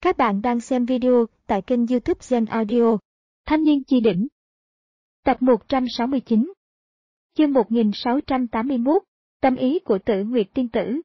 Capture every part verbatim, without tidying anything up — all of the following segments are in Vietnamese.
Các bạn đang xem video tại kênh YouTube Gen Audio. Thanh niên chi đỉnh. Tập một trăm sáu mươi chín. Chương một nghìn sáu trăm tám mươi mốt. Tâm ý của Tử Nguyệt tiên tử.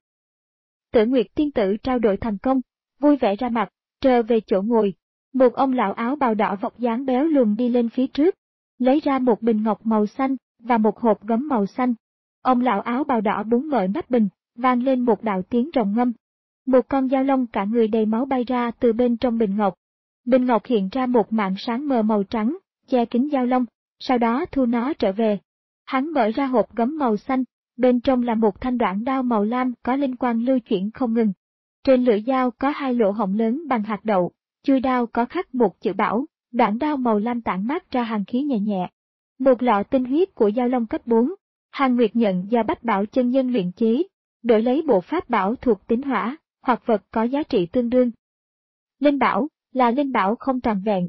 Tử Nguyệt tiên tử trao đổi thành công, vui vẻ ra mặt, trở về chỗ ngồi. Một ông lão áo bào đỏ vóc dáng béo lùn đi lên phía trước, lấy ra một bình ngọc màu xanh và một hộp gấm màu xanh. Ông lão áo bào đỏ búng mở nắp bình, vang lên một đạo tiếng rồng ngâm. Một con dao long cả người đầy máu bay ra từ bên trong bình ngọc. Bình ngọc hiện ra một mảng sáng mờ màu trắng, che kín dao long, sau đó thu nó trở về. Hắn mở ra hộp gấm màu xanh, bên trong là một thanh đoạn đao màu lam có linh quang lưu chuyển không ngừng. Trên lưỡi dao có hai lỗ hổng lớn bằng hạt đậu, chui đao có khắc một chữ bảo, đoạn đao màu lam tản mát ra hàn khí nhẹ nhẹ. Một lọ tinh huyết của dao long cấp bốn, Hàn Nguyệt nhận do Bách Bảo chân nhân luyện chế, đổi lấy bộ pháp bảo thuộc tính hỏa, hoặc vật có giá trị tương đương. Linh bảo là linh bảo không trọn vẹn.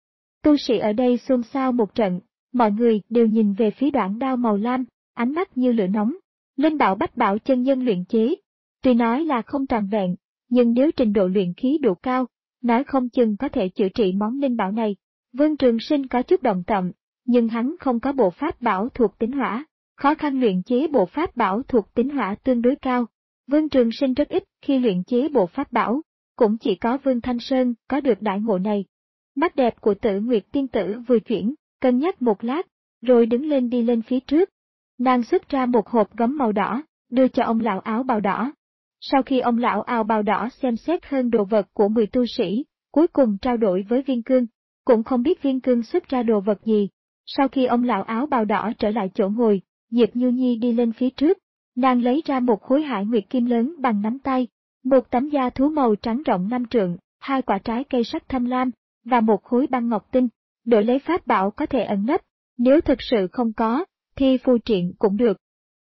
Tu sĩ ở đây xôn xao một trận, mọi người đều nhìn về phía đoạn đao màu lam, ánh mắt như lửa nóng. Linh bảo Bách Bảo chân nhân luyện chế, tuy nói là không trọn vẹn, nhưng nếu trình độ luyện khí độ cao, nói không chừng có thể chữa trị món linh bảo này. Vương Trường Sinh có chút động tâm, nhưng hắn không có bộ pháp bảo thuộc tính hỏa, khó khăn luyện chế bộ pháp bảo thuộc tính hỏa tương đối cao. Vương Trường Sinh rất ít khi luyện chế bộ pháp bảo, cũng chỉ có Vương Thanh Sơn có được đại ngộ này. Mắt đẹp của Tử Nguyệt tiên tử vừa chuyển, cân nhắc một lát, rồi đứng lên đi lên phía trước. Nàng xuất ra một hộp gấm màu đỏ, đưa cho ông lão áo bào đỏ. Sau khi ông lão áo bào đỏ xem xét hơn đồ vật của mười tu sĩ, cuối cùng trao đổi với Viên Cương, cũng không biết Viên Cương xuất ra đồ vật gì. Sau khi ông lão áo bào đỏ trở lại chỗ ngồi, Diệp Như Nhi đi lên phía trước. Nàng lấy ra một khối hải nguyệt kim lớn bằng nắm tay, một tấm da thú màu trắng rộng năm trượng, hai quả trái cây sắc thâm lam, và một khối băng ngọc tinh, đổi lấy pháp bảo có thể ẩn nấp, nếu thực sự không có, thì phù triện cũng được.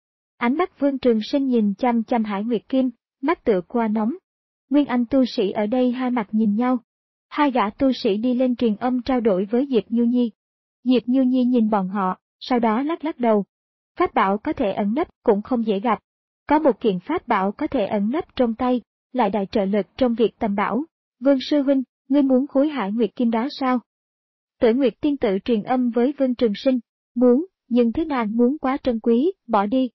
Ánh mắt Vương Trường Sinh nhìn chăm chăm hải nguyệt kim, mắt tựa qua nóng. Nguyên Anh tu sĩ ở đây hai mặt nhìn nhau. Hai gã tu sĩ đi lên truyền âm trao đổi với Diệp Như Nhi. Diệp Như Nhi nhìn bọn họ, sau đó lắc lắc đầu. Pháp bảo có thể ẩn nấp cũng không dễ gặp. Có một kiện pháp bảo có thể ẩn nấp trong tay, lại đại trợ lực trong việc tầm bảo. Vương sư huynh, ngươi muốn khối hải nguyệt kim đó sao? Tử Nguyệt tiên tử truyền âm với Vương Trường Sinh, muốn, nhưng thứ nàng muốn quá trân quý, bỏ đi.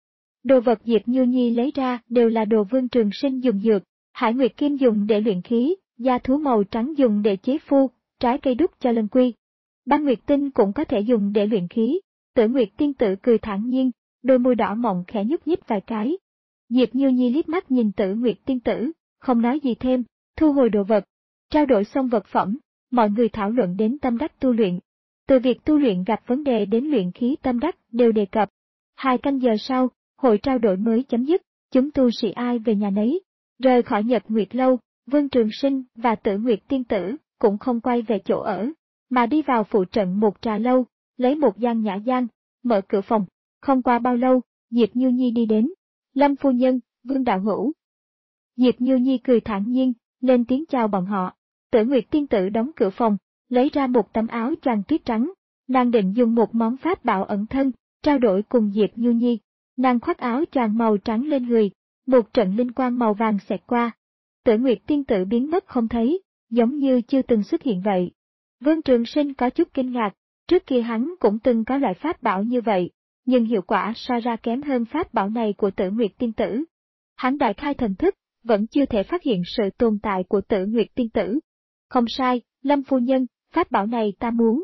Đồ vật Diệp Như Nhi lấy ra đều là đồ Vương Trường Sinh dùng dược, hải nguyệt kim dùng để luyện khí, da thú màu trắng dùng để chế phu, trái cây đúc cho lân quy. Băng nguyệt tinh cũng có thể dùng để luyện khí. Tử Nguyệt tiên tử cười thản nhiên, đôi môi đỏ mọng khẽ nhúc nhích vài cái. Diệp Như Nhi liếc mắt nhìn Tử Nguyệt tiên tử, không nói gì thêm, thu hồi đồ vật. Trao đổi xong vật phẩm, mọi người thảo luận đến tâm đắc tu luyện. Từ việc tu luyện gặp vấn đề đến luyện khí tâm đắc đều đề cập. Hai canh giờ sau, hội trao đổi mới chấm dứt, chúng tu sĩ ai về nhà nấy. Rời khỏi Nhật Nguyệt lâu, Vương Trường Sinh và Tử Nguyệt tiên tử cũng không quay về chỗ ở, mà đi vào phụ trận một trà lâu. Lấy một gian nhã gian, mở cửa phòng. Không qua bao lâu, Diệp Như Nhi đi đến. Lâm phu nhân, Vương đạo hữu. Diệp Như Nhi cười thản nhiên, lên tiếng chào bọn họ. Tử Nguyệt tiên tử đóng cửa phòng, lấy ra một tấm áo choàng tuyết trắng. Nàng định dùng một món pháp bảo ẩn thân, trao đổi cùng Diệp Như Nhi. Nàng khoác áo choàng màu trắng lên người, một trận linh quang màu vàng xẹt qua. Tử Nguyệt tiên tử biến mất không thấy, giống như chưa từng xuất hiện vậy. Vương Trường Sinh có chút kinh ngạc. Trước kia hắn cũng từng có loại pháp bảo như vậy, nhưng hiệu quả so ra kém hơn pháp bảo này của Tử Nguyệt tiên tử. Hắn đại khai thần thức, vẫn chưa thể phát hiện sự tồn tại của Tử Nguyệt tiên tử. Không sai, Lâm phu nhân, pháp bảo này ta muốn.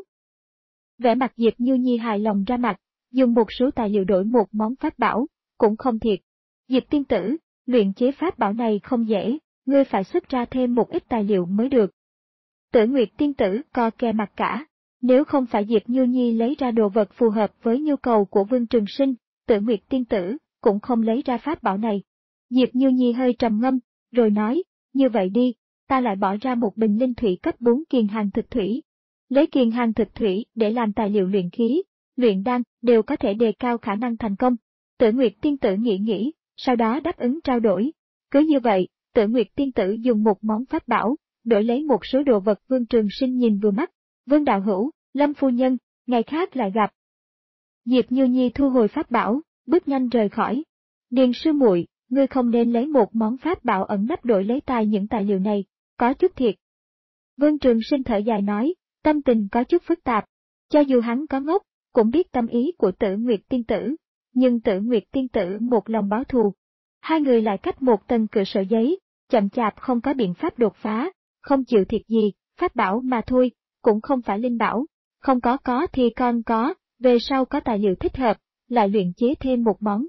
Vẻ mặt Diệp Như Nhi hài lòng ra mặt, dùng một số tài liệu đổi một món pháp bảo, cũng không thiệt. Diệp tiên tử, luyện chế pháp bảo này không dễ, ngươi phải xuất ra thêm một ít tài liệu mới được. Tử Nguyệt tiên tử co kè mặt cả. Nếu không phải Diệp Như Nhi lấy ra đồ vật phù hợp với nhu cầu của Vương Trường Sinh, Tử Nguyệt tiên tử cũng không lấy ra pháp bảo này. Diệp Như Nhi hơi trầm ngâm, rồi nói, như vậy đi, ta lại bỏ ra một bình linh thủy cấp bốn kiền hàng thực thủy. Lấy kiền hàng thực thủy để làm tài liệu luyện khí, luyện đan đều có thể đề cao khả năng thành công. Tử Nguyệt tiên tử nghĩ nghĩ, sau đó đáp ứng trao đổi. Cứ như vậy, Tử Nguyệt tiên tử dùng một món pháp bảo, đổi lấy một số đồ vật Vương Trường Sinh nhìn vừa mắt. Vương đạo hữu, Lâm phu nhân, ngày khác lại gặp. Diệp Như Nhi thu hồi pháp bảo, bước nhanh rời khỏi. Điền sư muội, ngươi không nên lấy một món pháp bảo ẩn nấp đổi lấy tài những tài liệu này. có chút thiệt. Vương Trường Sinh thở dài nói, tâm tình có chút phức tạp. Cho dù hắn có ngốc, cũng biết tâm ý của Tử Nguyệt tiên tử, nhưng Tử Nguyệt tiên tử một lòng báo thù. Hai người lại cách một tầng cửa sổ giấy, chậm chạp không có biện pháp đột phá, không chịu thiệt gì, pháp bảo mà thôi, cũng không phải linh bảo, không có có thì con có, về sau có tài liệu thích hợp, lại luyện chế thêm một món.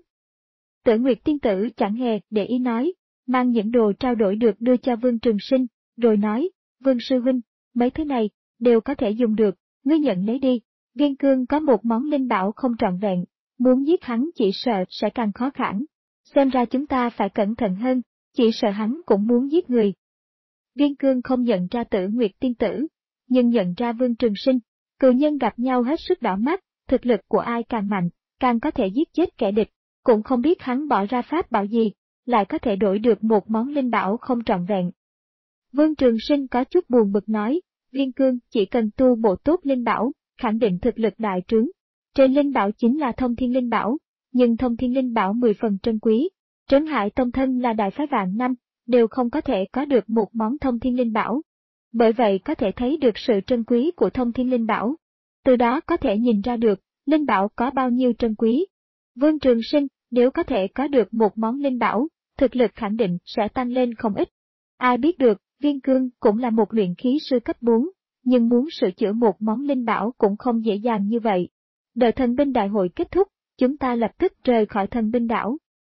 Tử Nguyệt tiên tử chẳng hề để ý nói, mang những đồ trao đổi được đưa cho Vương Trường Sinh, rồi nói, Vương sư huynh, mấy thứ này, đều có thể dùng được, ngươi nhận lấy đi, Viên Cương có một món linh bảo không trọn vẹn, muốn giết hắn chỉ sợ sẽ càng khó khăn. Xem ra chúng ta phải cẩn thận hơn, chỉ sợ hắn cũng muốn giết người. Viên Cương không nhận ra Tử Nguyệt tiên tử, nhưng nhận ra Vương Trường Sinh, cừu nhân gặp nhau hết sức đỏ mắt, thực lực của ai càng mạnh, càng có thể giết chết kẻ địch, cũng không biết hắn bỏ ra pháp bảo gì, lại có thể đổi được một món linh bảo không trọn vẹn. Vương Trường Sinh có chút buồn bực nói, Viên Cương chỉ cần tu bộ tốt linh bảo, khẳng định thực lực đại trướng. Trên linh bảo chính là thông thiên linh bảo, nhưng thông thiên linh bảo mười phần trân quý. Trấn Hải Tông thân là đại phái vạn năm, đều không có thể có được một món thông thiên linh bảo. Bởi vậy có thể thấy được sự trân quý của thông thiên linh bảo. Từ đó có thể nhìn ra được, linh bảo có bao nhiêu trân quý. Vương Trường Sinh, nếu có thể có được một món linh bảo, thực lực khẳng định sẽ tăng lên không ít. Ai biết được, Viên Cương cũng là một luyện khí sư cấp bốn, nhưng muốn sửa chữa một món linh bảo cũng không dễ dàng như vậy. Đợi thần binh đại hội kết thúc, chúng ta lập tức rời khỏi thần binh đảo.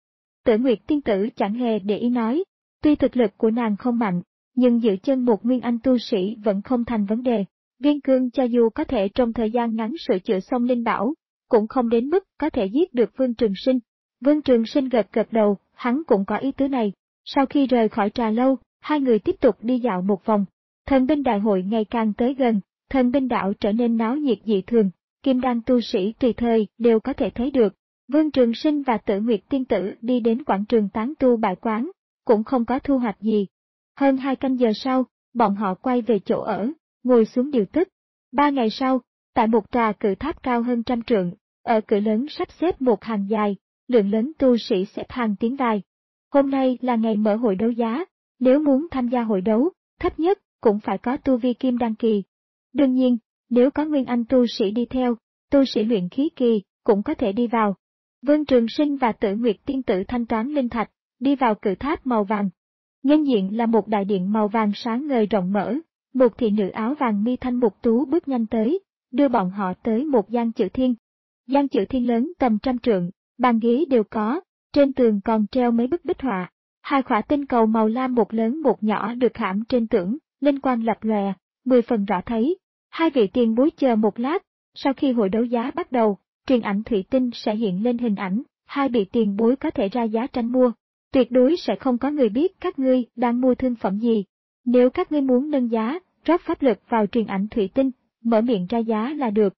Tử Nguyệt tiên tử chẳng hề để ý nói, tuy thực lực của nàng không mạnh, nhưng giữ chân một nguyên anh tu sĩ vẫn không thành vấn đề. Viên Cương cho dù có thể trong thời gian ngắn sửa chữa xong linh bảo, cũng không đến mức có thể giết được Vương Trường Sinh. Vương Trường Sinh gật gật đầu, hắn cũng có ý tứ này. Sau khi rời khỏi trà lâu, hai người tiếp tục đi dạo một vòng. Thần binh đại hội ngày càng tới gần, thần binh đảo trở nên náo nhiệt dị thường, kim đan tu sĩ tùy thời đều có thể thấy được. Vương Trường Sinh và Tử Nguyệt tiên tử đi đến quảng trường tán tu bại quán, cũng không có thu hoạch gì. Hơn hai canh giờ sau, bọn họ quay về chỗ ở, ngồi xuống điều tức. Ba ngày sau, tại một tòa cự tháp cao hơn trăm trượng, ở cửa lớn sắp xếp một hàng dài, lượng lớn tu sĩ xếp hàng tiến vào. Hôm nay là ngày mở hội đấu giá, nếu muốn tham gia hội đấu, thấp nhất cũng phải có tu vi kim đan kỳ. Đương nhiên, nếu có nguyên anh tu sĩ đi theo, tu sĩ luyện khí kỳ cũng có thể đi vào. Vương Trường Sinh và Tử Nguyệt tiên tử thanh toán linh thạch, đi vào cự tháp màu vàng. Nhân diện là một đại điện màu vàng sáng ngời rộng mở, một thị nữ áo vàng mi thanh mục tú bước nhanh tới, đưa bọn họ tới một gian chữ thiên. Gian chữ thiên lớn tầm trăm trượng, bàn ghế đều có, trên tường còn treo mấy bức bích họa. Hai khỏa tinh cầu màu lam một lớn một nhỏ được khảm trên tường, linh quang lập lòe, mười phần rõ thấy. Hai vị tiền bối chờ một lát, sau khi hội đấu giá bắt đầu, truyền ảnh thủy tinh sẽ hiện lên hình ảnh, hai vị tiền bối có thể ra giá tranh mua. Tuyệt đối sẽ không có người biết các ngươi đang mua thương phẩm gì. Nếu các ngươi muốn nâng giá, rót pháp lực vào truyền ảnh thủy tinh, mở miệng ra giá là được.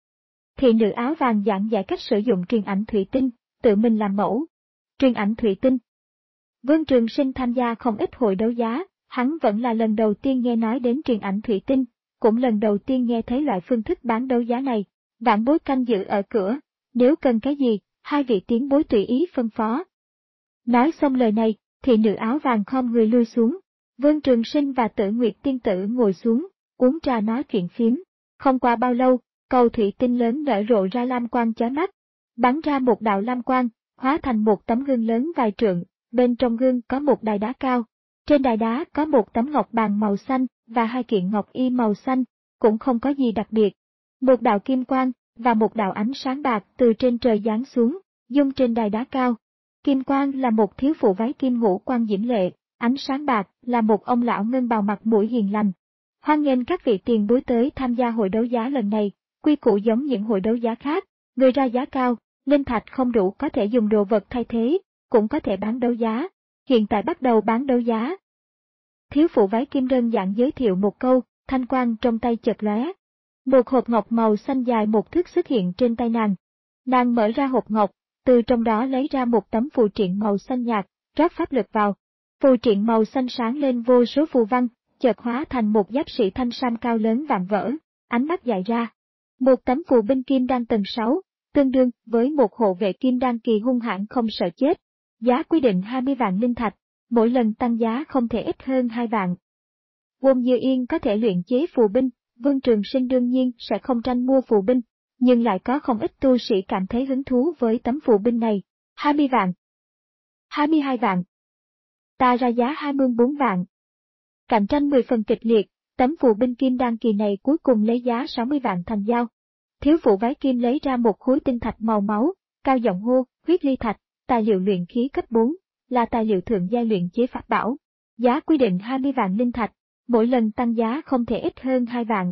Thị nữ áo vàng giảng giải cách sử dụng truyền ảnh thủy tinh, tự mình làm mẫu. Truyền ảnh thủy tinh. Vương Trường Sinh tham gia không ít hội đấu giá, hắn vẫn là lần đầu tiên nghe nói đến truyền ảnh thủy tinh, cũng lần đầu tiên nghe thấy loại phương thức bán đấu giá này. Vạn bối canh giữ ở cửa, nếu cần cái gì, hai vị tiến bối tùy ý phân phó. Nói xong lời này, thị nữ áo vàng khom người lui xuống. Vương Trường Sinh và Tử Nguyệt tiên tử ngồi xuống, uống trà nói chuyện phiếm. Không qua bao lâu, cầu thủy tinh lớn nở rộ ra lam quang chói mắt, bắn ra một đạo lam quang, hóa thành một tấm gương lớn vài trượng. Bên trong gương có một đài đá cao. Trên đài đá có một tấm ngọc bàn màu xanh và hai kiện ngọc y màu xanh, cũng không có gì đặc biệt. Một đạo kim quang và một đạo ánh sáng bạc từ trên trời giáng xuống, dung trên đài đá cao. Kim quang là một thiếu phụ váy kim ngũ quan diễm lệ, ánh sáng bạc là một ông lão ngân bào mặt mũi hiền lành. Hoan nghênh các vị tiền bối tới tham gia hội đấu giá lần này, quy củ giống những hội đấu giá khác, người ra giá cao, linh thạch không đủ có thể dùng đồ vật thay thế, cũng có thể bán đấu giá. Hiện tại bắt đầu bán đấu giá. Thiếu phụ váy kim đơn giản giới thiệu một câu, thanh quang trong tay chợt lóe. Một hộp ngọc màu xanh dài một thước xuất hiện trên tay nàng. Nàng mở ra hộp ngọc, từ trong đó lấy ra một tấm phù triện màu xanh nhạt, rót pháp lực vào. Phù triện màu xanh sáng lên vô số phù văn, chợt hóa thành một giáp sĩ thanh sam cao lớn vạm vỡ, ánh mắt dại ra. Một tấm phù binh kim đan tầng sáu, tương đương với một hộ vệ kim đan kỳ hung hãn không sợ chết. Giá quy định hai mươi vạn linh thạch, mỗi lần tăng giá không thể ít hơn hai vạn. Won Dư Yên có thể luyện chế phù binh, Vương Trường Sinh đương nhiên sẽ không tranh mua phù binh, nhưng lại có không ít tu sĩ cảm thấy hứng thú với tấm phù binh này. hai mươi vạn. hai mươi hai vạn. Ta ra giá hai mươi bốn vạn. Cạnh tranh mười phần kịch liệt, tấm phù binh kim đan kỳ này cuối cùng lấy giá sáu mươi vạn thành giao. Thiếu phụ Vái Kim lấy ra một khối tinh thạch màu máu, cao giọng hô, huyết ly thạch, tài liệu luyện khí cấp bốn, là tài liệu thượng giai luyện chế pháp bảo. Giá quy định hai mươi vạn linh thạch, mỗi lần tăng giá không thể ít hơn hai vạn.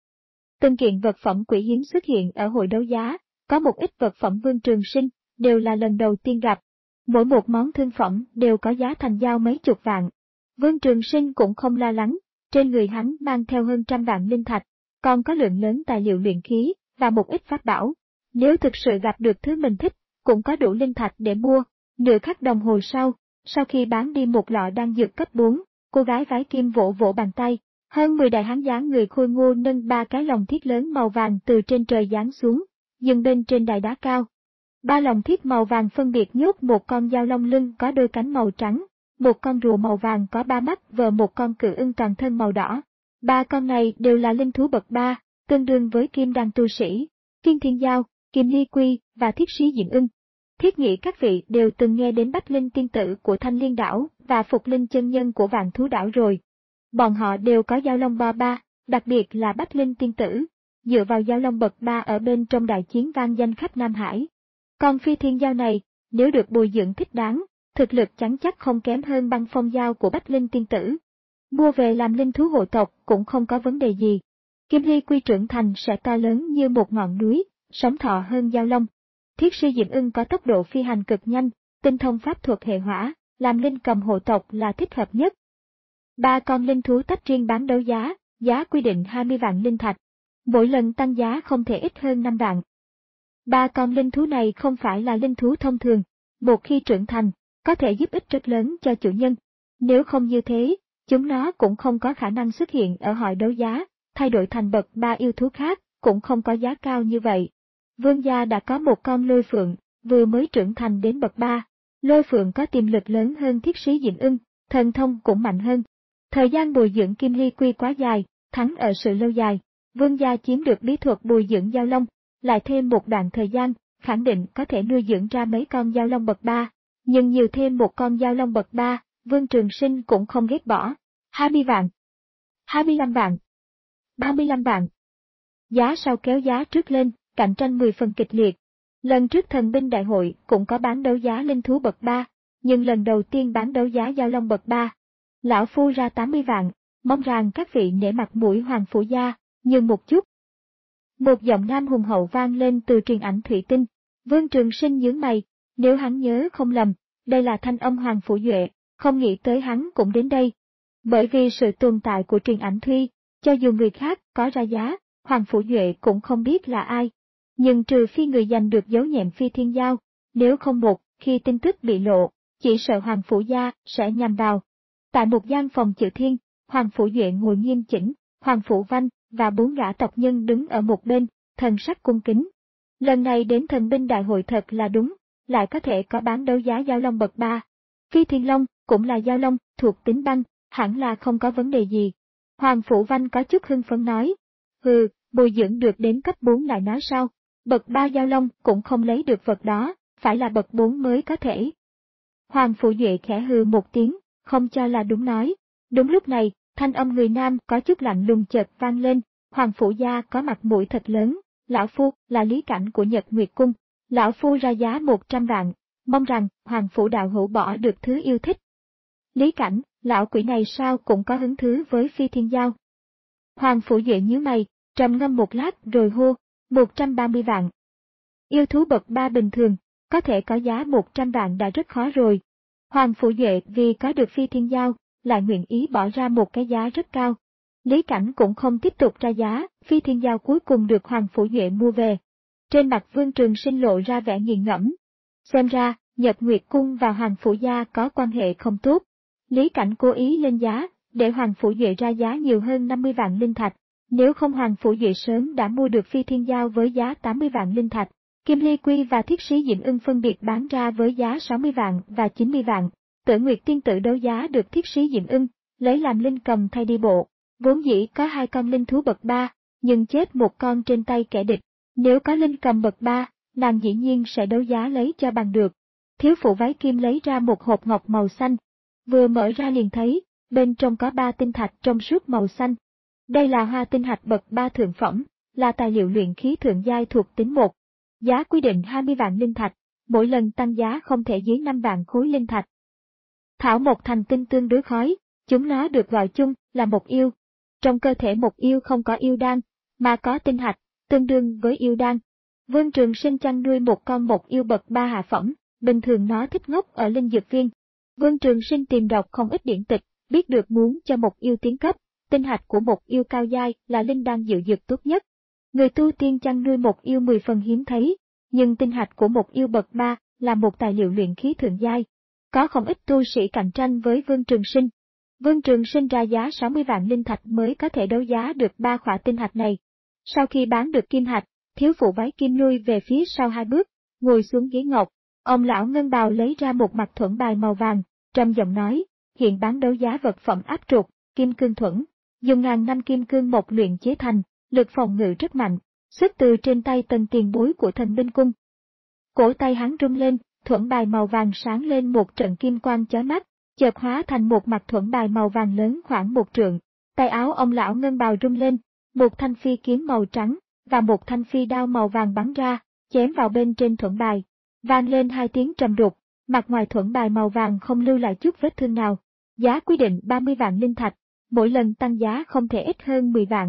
Từng kiện vật phẩm quý hiếm xuất hiện ở hội đấu giá, có một ít vật phẩm Vương Trường Sinh, đều là lần đầu tiên gặp. Mỗi một món thương phẩm đều có giá thành giao mấy chục vạn. Vương Trường Sinh cũng không lo lắng, trên người hắn mang theo hơn trăm vạn linh thạch, còn có lượng lớn tài liệu luyện khí, và một ít pháp bảo. Nếu thực sự gặp được thứ mình thích, cũng có đủ linh thạch để mua. Nửa khắc đồng hồ sau, sau khi bán đi một lọ đan dược cấp bốn, cô gái Vái Kim vỗ vỗ bàn tay, hơn mười đại hán dáng người khôi ngô nâng ba cái lồng thiết lớn màu vàng từ trên trời giáng xuống, dừng bên trên đài đá cao. Ba lồng thiết màu vàng phân biệt nhốt một con dao long lưng có đôi cánh màu trắng, một con rùa màu vàng có ba mắt và một con cự ưng toàn thân màu đỏ. Ba con này đều là linh thú bậc ba, tương đương với kim đan tu sĩ, Kiên Thiên Giao, Kim Ly Quy và Thiết Sĩ Diệm Ưng. Thiết nghĩ các vị đều từng nghe đến Bách Linh tiên tử của Thanh Liên đảo và Phục Linh chân nhân của Vạn Thú đảo rồi. Bọn họ đều có giao long bo ba, đặc biệt là Bách Linh tiên tử, dựa vào giao long bậc ba ở bên trong đại chiến vang danh khắp Nam Hải. Còn Phi Thiên Giao này, nếu được bồi dưỡng thích đáng, thực lực chắn chắc không kém hơn Băng Phong Giao của Bách Linh tiên tử. Mua về làm linh thú hộ tộc cũng không có vấn đề gì. Kim Ly Quy trưởng thành sẽ to lớn như một ngọn núi, sống thọ hơn giao long. Thiết Sĩ Diệm Ưng có tốc độ phi hành cực nhanh, tinh thông pháp thuật hệ hỏa, làm linh cầm hộ tộc là thích hợp nhất. Ba con linh thú tách riêng bán đấu giá, giá quy định hai mươi vạn linh thạch. Mỗi lần tăng giá không thể ít hơn năm vạn. Ba con linh thú này không phải là linh thú thông thường, một khi trưởng thành, có thể giúp ích rất lớn cho chủ nhân. Nếu không như thế, chúng nó cũng không có khả năng xuất hiện ở hội đấu giá, thay đổi thành bậc ba yêu thú khác, cũng không có giá cao như vậy. Vương gia đã có một con lôi phượng, vừa mới trưởng thành đến bậc ba. Lôi phượng có tiềm lực lớn hơn Thiết Sĩ Diệm Ưng, thần thông cũng mạnh hơn. Thời gian bồi dưỡng Kim Ly Quy quá dài, thắng ở sự lâu dài. Vương gia chiếm được bí thuật bồi dưỡng giao long, lại thêm một đoạn thời gian, khẳng định có thể nuôi dưỡng ra mấy con giao long bậc ba. Nhưng nhiều thêm một con giao long bậc ba, Vương Trường Sinh cũng không ghét bỏ. hai mươi vạn. hai mươi lăm vạn. ba mươi lăm vạn. Giá sau kéo giá trước lên, cạnh tranh mười phần kịch liệt. Lần trước thần binh đại hội cũng có bán đấu giá linh thú bậc ba, nhưng lần đầu tiên bán đấu giá giao long bậc ba. Lão phu ra tám mươi vạn, mong rằng các vị nể mặt mũi Hoàng Phủ gia, nhưng một chút. Một giọng nam hùng hậu vang lên từ truyền ảnh thủy tinh. Vương Trường Sinh nhướng mày, nếu hắn nhớ không lầm, đây là thanh âm Hoàng Phủ Duệ, không nghĩ tới hắn cũng đến đây. Bởi vì sự tồn tại của truyền ảnh Thuy, cho dù người khác có ra giá, Hoàng Phủ Duệ cũng không biết là ai. Nhưng trừ phi người giành được dấu nhẹm Phi Thiên Giao, nếu không một, khi tin tức bị lộ, chỉ sợ Hoàng Phủ gia sẽ nhằm vào. Tại một gian phòng chữ thiên, Hoàng Phủ Duệ ngồi nghiêm chỉnh, Hoàng Phủ Văn và bốn gã tộc nhân đứng ở một bên, thần sắc cung kính. Lần này đến thần binh đại hội thật là đúng, lại có thể có bán đấu giá giao long bậc ba. Phi Thiên Long cũng là giao long, thuộc tính băng, hẳn là không có vấn đề gì. Hoàng Phủ Văn có chút hưng phấn nói, hừ, bồi dưỡng được đến cấp bốn lại nói sao, bậc ba giao long cũng không lấy được vật đó, phải là bậc bốn mới có thể. Hoàng Phủ Duệ khẽ hừ một tiếng, không cho là đúng nói. Đúng lúc này, thanh âm người nam có chút lạnh lùng chợt vang lên, Hoàng Phủ gia có mặt mũi thật lớn, lão phu là Lý Cảnh của Nhật Nguyệt Cung, lão phu ra giá một trăm vạn, mong rằng Hoàng Phủ đạo hữu bỏ được thứ yêu thích. Lý Cảnh, lão quỷ này sao cũng có hứng thú với Phi Thiên Giao. Hoàng Phủ Duệ nhíu mày, trầm ngâm một lát rồi hô, một trăm ba mươi vạn. Yêu thú bậc ba bình thường, có thể có giá một trăm vạn đã rất khó rồi. Hoàng Phủ Duệ vì có được Phi Thiên Giao, lại nguyện ý bỏ ra một cái giá rất cao. Lý Cảnh cũng không tiếp tục ra giá, Phi Thiên Giao cuối cùng được Hoàng Phủ Duệ mua về. Trên mặt Vương Trường Sinh lộ ra vẻ nghiền ngẫm. Xem ra, Nhật Nguyệt Cung và Hoàng Phủ gia có quan hệ không tốt. Lý Cảnh cố ý lên giá, để Hoàng Phủ Duệ ra giá nhiều hơn năm mươi vạn linh thạch. Nếu không Hoàng Phủ Duệ sớm đã mua được Phi Thiên Giao với giá tám mươi vạn linh thạch. Kim Ly Quy và Thiết Sĩ Diệm Ưng phân biệt bán ra với giá sáu mươi vạn và chín mươi vạn. Tử Nguyệt tiên tử đấu giá được Thiết Sĩ Diệm Ưng, lấy làm linh cầm thay đi bộ, Vốn dĩ có hai con linh thú bậc ba, nhưng chết một con trên tay kẻ địch. Nếu có linh cầm bậc ba, nàng dĩ nhiên sẽ đấu giá lấy cho bằng được. Thiếu phụ váy kim lấy ra một hộp ngọc màu xanh. Vừa mở ra liền thấy, bên trong có ba tinh thạch trong suốt màu xanh. Đây là hoa tinh thạch bậc ba thượng phẩm, là tài liệu luyện khí thượng giai thuộc tính một. Giá quy định hai mươi vạn linh thạch, mỗi lần tăng giá không thể dưới năm vạn khối linh thạch. Thảo mộc thành tinh tương đối khói, chúng nó được gọi chung là mộc yêu. Trong cơ thể mộc yêu không có yêu đan, mà có tinh thạch, tương đương với yêu đan. Vương Trường Sinh chăn nuôi một con mộc yêu bậc ba hạ phẩm, bình thường nó thích ngốc ở linh dược viên. Vương Trường Sinh tìm đọc không ít điển tịch, biết được muốn cho mộc yêu tiến cấp, tinh hạch của mộc yêu cao giai là linh đan dự dược tốt nhất. Người tu tiên chăn nuôi mộc yêu mười phần hiếm thấy, nhưng tinh hạch của mộc yêu bậc ba là một tài liệu luyện khí thượng giai. Có không ít tu sĩ cạnh tranh với Vương Trường Sinh. Vương Trường Sinh ra giá sáu mươi vạn linh thạch mới có thể đấu giá được ba khỏa tinh hạch này. Sau khi bán được kim hạch, thiếu phụ váy kim lui về phía sau hai bước, ngồi xuống ghế ngọc. Ông lão ngân bào lấy ra một mặt thuẫn bài màu vàng, trầm giọng nói, hiện bán đấu giá vật phẩm áp trục, kim cương thuẫn, dùng ngàn năm kim cương một luyện chế thành, lực phòng ngự rất mạnh, xuất từ trên tay tần tiền bối của Thần Binh Cung. Cổ tay hắn rung lên, thuẫn bài màu vàng sáng lên một trận kim quang chói mắt, chợt hóa thành một mặt thuẫn bài màu vàng lớn khoảng một trượng. Tay áo ông lão ngân bào rung lên, một thanh phi kiếm màu trắng và một thanh phi đao màu vàng bắn ra, chém vào bên trên thuẫn bài. Vang lên hai tiếng trầm đục, mặt ngoài thuẫn bài màu vàng không lưu lại chút vết thương nào. Giá quy định ba mươi vạn linh thạch, mỗi lần tăng giá không thể ít hơn mười vạn.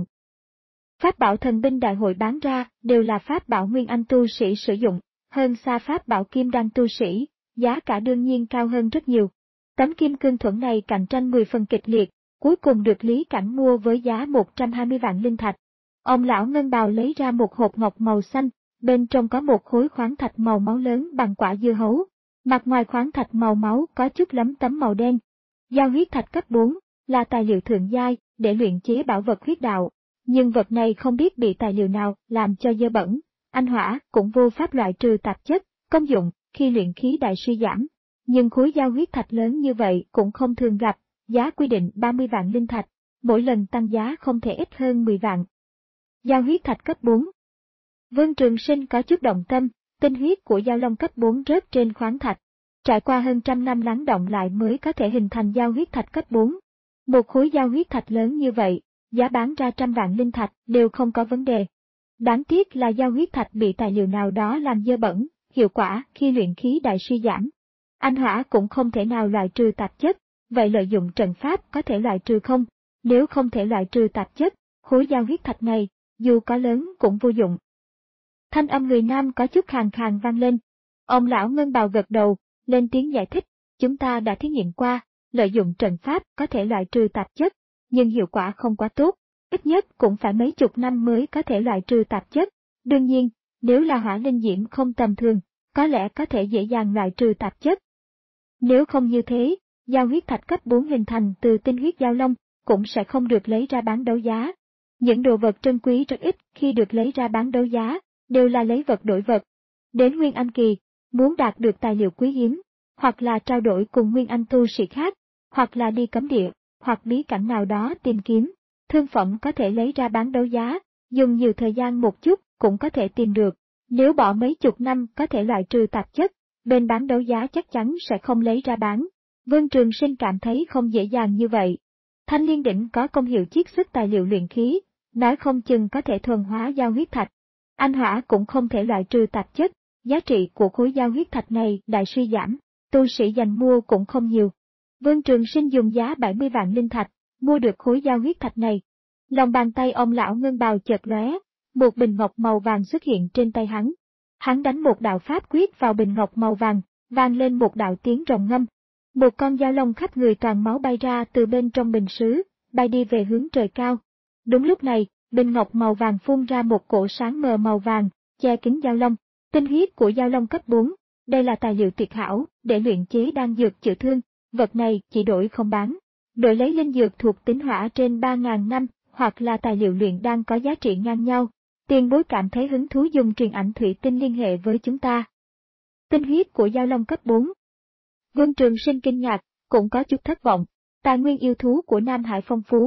Pháp bảo thần binh đại hội bán ra đều là pháp bảo nguyên anh tu sĩ sử dụng, hơn xa pháp bảo kim đan tu sĩ, giá cả đương nhiên cao hơn rất nhiều. Tấm kim cương thuẫn này cạnh tranh mười phần kịch liệt, cuối cùng được Lý Cảnh mua với giá một trăm hai mươi vạn linh thạch. Ông lão ngân bào lấy ra một hộp ngọc màu xanh, bên trong có một khối khoáng thạch màu máu lớn bằng quả dưa hấu. Mặt ngoài khoáng thạch màu máu có chút lấm tấm màu đen. Giao huyết thạch cấp bốn là tài liệu thượng giai để luyện chế bảo vật huyết đạo, nhưng vật này không biết bị tài liệu nào làm cho dơ bẩn, anh hỏa cũng vô pháp loại trừ tạp chất, công dụng khi luyện khí đại suy giảm. Nhưng khối giao huyết thạch lớn như vậy cũng không thường gặp, giá quy định ba mươi vạn linh thạch, mỗi lần tăng giá không thể ít hơn mười vạn. Giao huyết thạch cấp bốn. Vương Trường Sinh có chút động tâm, tinh huyết của giao long cấp bốn rớt trên khoáng thạch. Trải qua hơn trăm năm lắng động lại mới có thể hình thành giao huyết thạch cấp bốn. Một khối giao huyết thạch lớn như vậy, giá bán ra trăm vạn linh thạch đều không có vấn đề. Đáng tiếc là giao huyết thạch bị tài liệu nào đó làm dơ bẩn, hiệu quả khi luyện khí đại suy giảm. Anh hỏa cũng không thể nào loại trừ tạp chất, vậy lợi dụng trận pháp có thể loại trừ không? Nếu không thể loại trừ tạp chất, khối giao huyết thạch này, dù có lớn cũng vô dụng. Thanh âm người nam có chút khàn khàn vang lên. Ông lão ngân bào gật đầu, lên tiếng giải thích, chúng ta đã thí nghiệm qua, lợi dụng trận pháp có thể loại trừ tạp chất, nhưng hiệu quả không quá tốt, ít nhất cũng phải mấy chục năm mới có thể loại trừ tạp chất. Đương nhiên, nếu là hỏa linh diễm không tầm thường, có lẽ có thể dễ dàng loại trừ tạp chất. Nếu không như thế, giao huyết thạch cấp bốn hình thành từ tinh huyết giao long, cũng sẽ không được lấy ra bán đấu giá. Những đồ vật trân quý rất ít khi được lấy ra bán đấu giá, đều là lấy vật đổi vật. Đến Nguyên Anh kỳ, muốn đạt được tài liệu quý hiếm, hoặc là trao đổi cùng Nguyên Anh tu sĩ khác, hoặc là đi cấm địa, hoặc bí cảnh nào đó tìm kiếm, thương phẩm có thể lấy ra bán đấu giá, dùng nhiều thời gian một chút cũng có thể tìm được. Nếu bỏ mấy chục năm có thể loại trừ tạp chất, bên bán đấu giá chắc chắn sẽ không lấy ra bán. Vương Trường Sinh cảm thấy không dễ dàng như vậy. Thanh liên đỉnh có công hiệu chiết xuất tài liệu luyện khí, nói không chừng có thể thuần hóa giao huyết thạch. Anh hỏa cũng không thể loại trừ tạp chất, giá trị của khối giao huyết thạch này đại suy giảm, tu sĩ giành mua cũng không nhiều. Vương Trường Sinh dùng giá bảy mươi vạn linh thạch, mua được khối giao huyết thạch này. Lòng bàn tay ông lão ngân bào chợt lóe, một bình ngọc màu vàng xuất hiện trên tay hắn. Hắn đánh một đạo pháp quyết vào bình ngọc màu vàng, vang lên một đạo tiếng rồng ngâm. Một con dao long khắp người toàn máu bay ra từ bên trong bình sứ, bay đi về hướng trời cao. Đúng lúc này, bình ngọc màu vàng phun ra một cổ sáng mờ màu vàng, che kín dao long. Tinh huyết của dao long cấp bốn, đây là tài liệu tuyệt hảo để luyện chế đan dược chữa thương, vật này chỉ đổi không bán. Đổi lấy linh dược thuộc tính hỏa trên ba nghìn năm, hoặc là tài liệu luyện đan có giá trị ngang nhau. Tiền bối cảm thấy hứng thú dùng truyền ảnh thủy tinh liên hệ với chúng ta. Tinh huyết của dao long cấp bốn. Vương Trường Sinh kinh ngạc, cũng có chút thất vọng. Tài nguyên yêu thú của Nam Hải phong phú,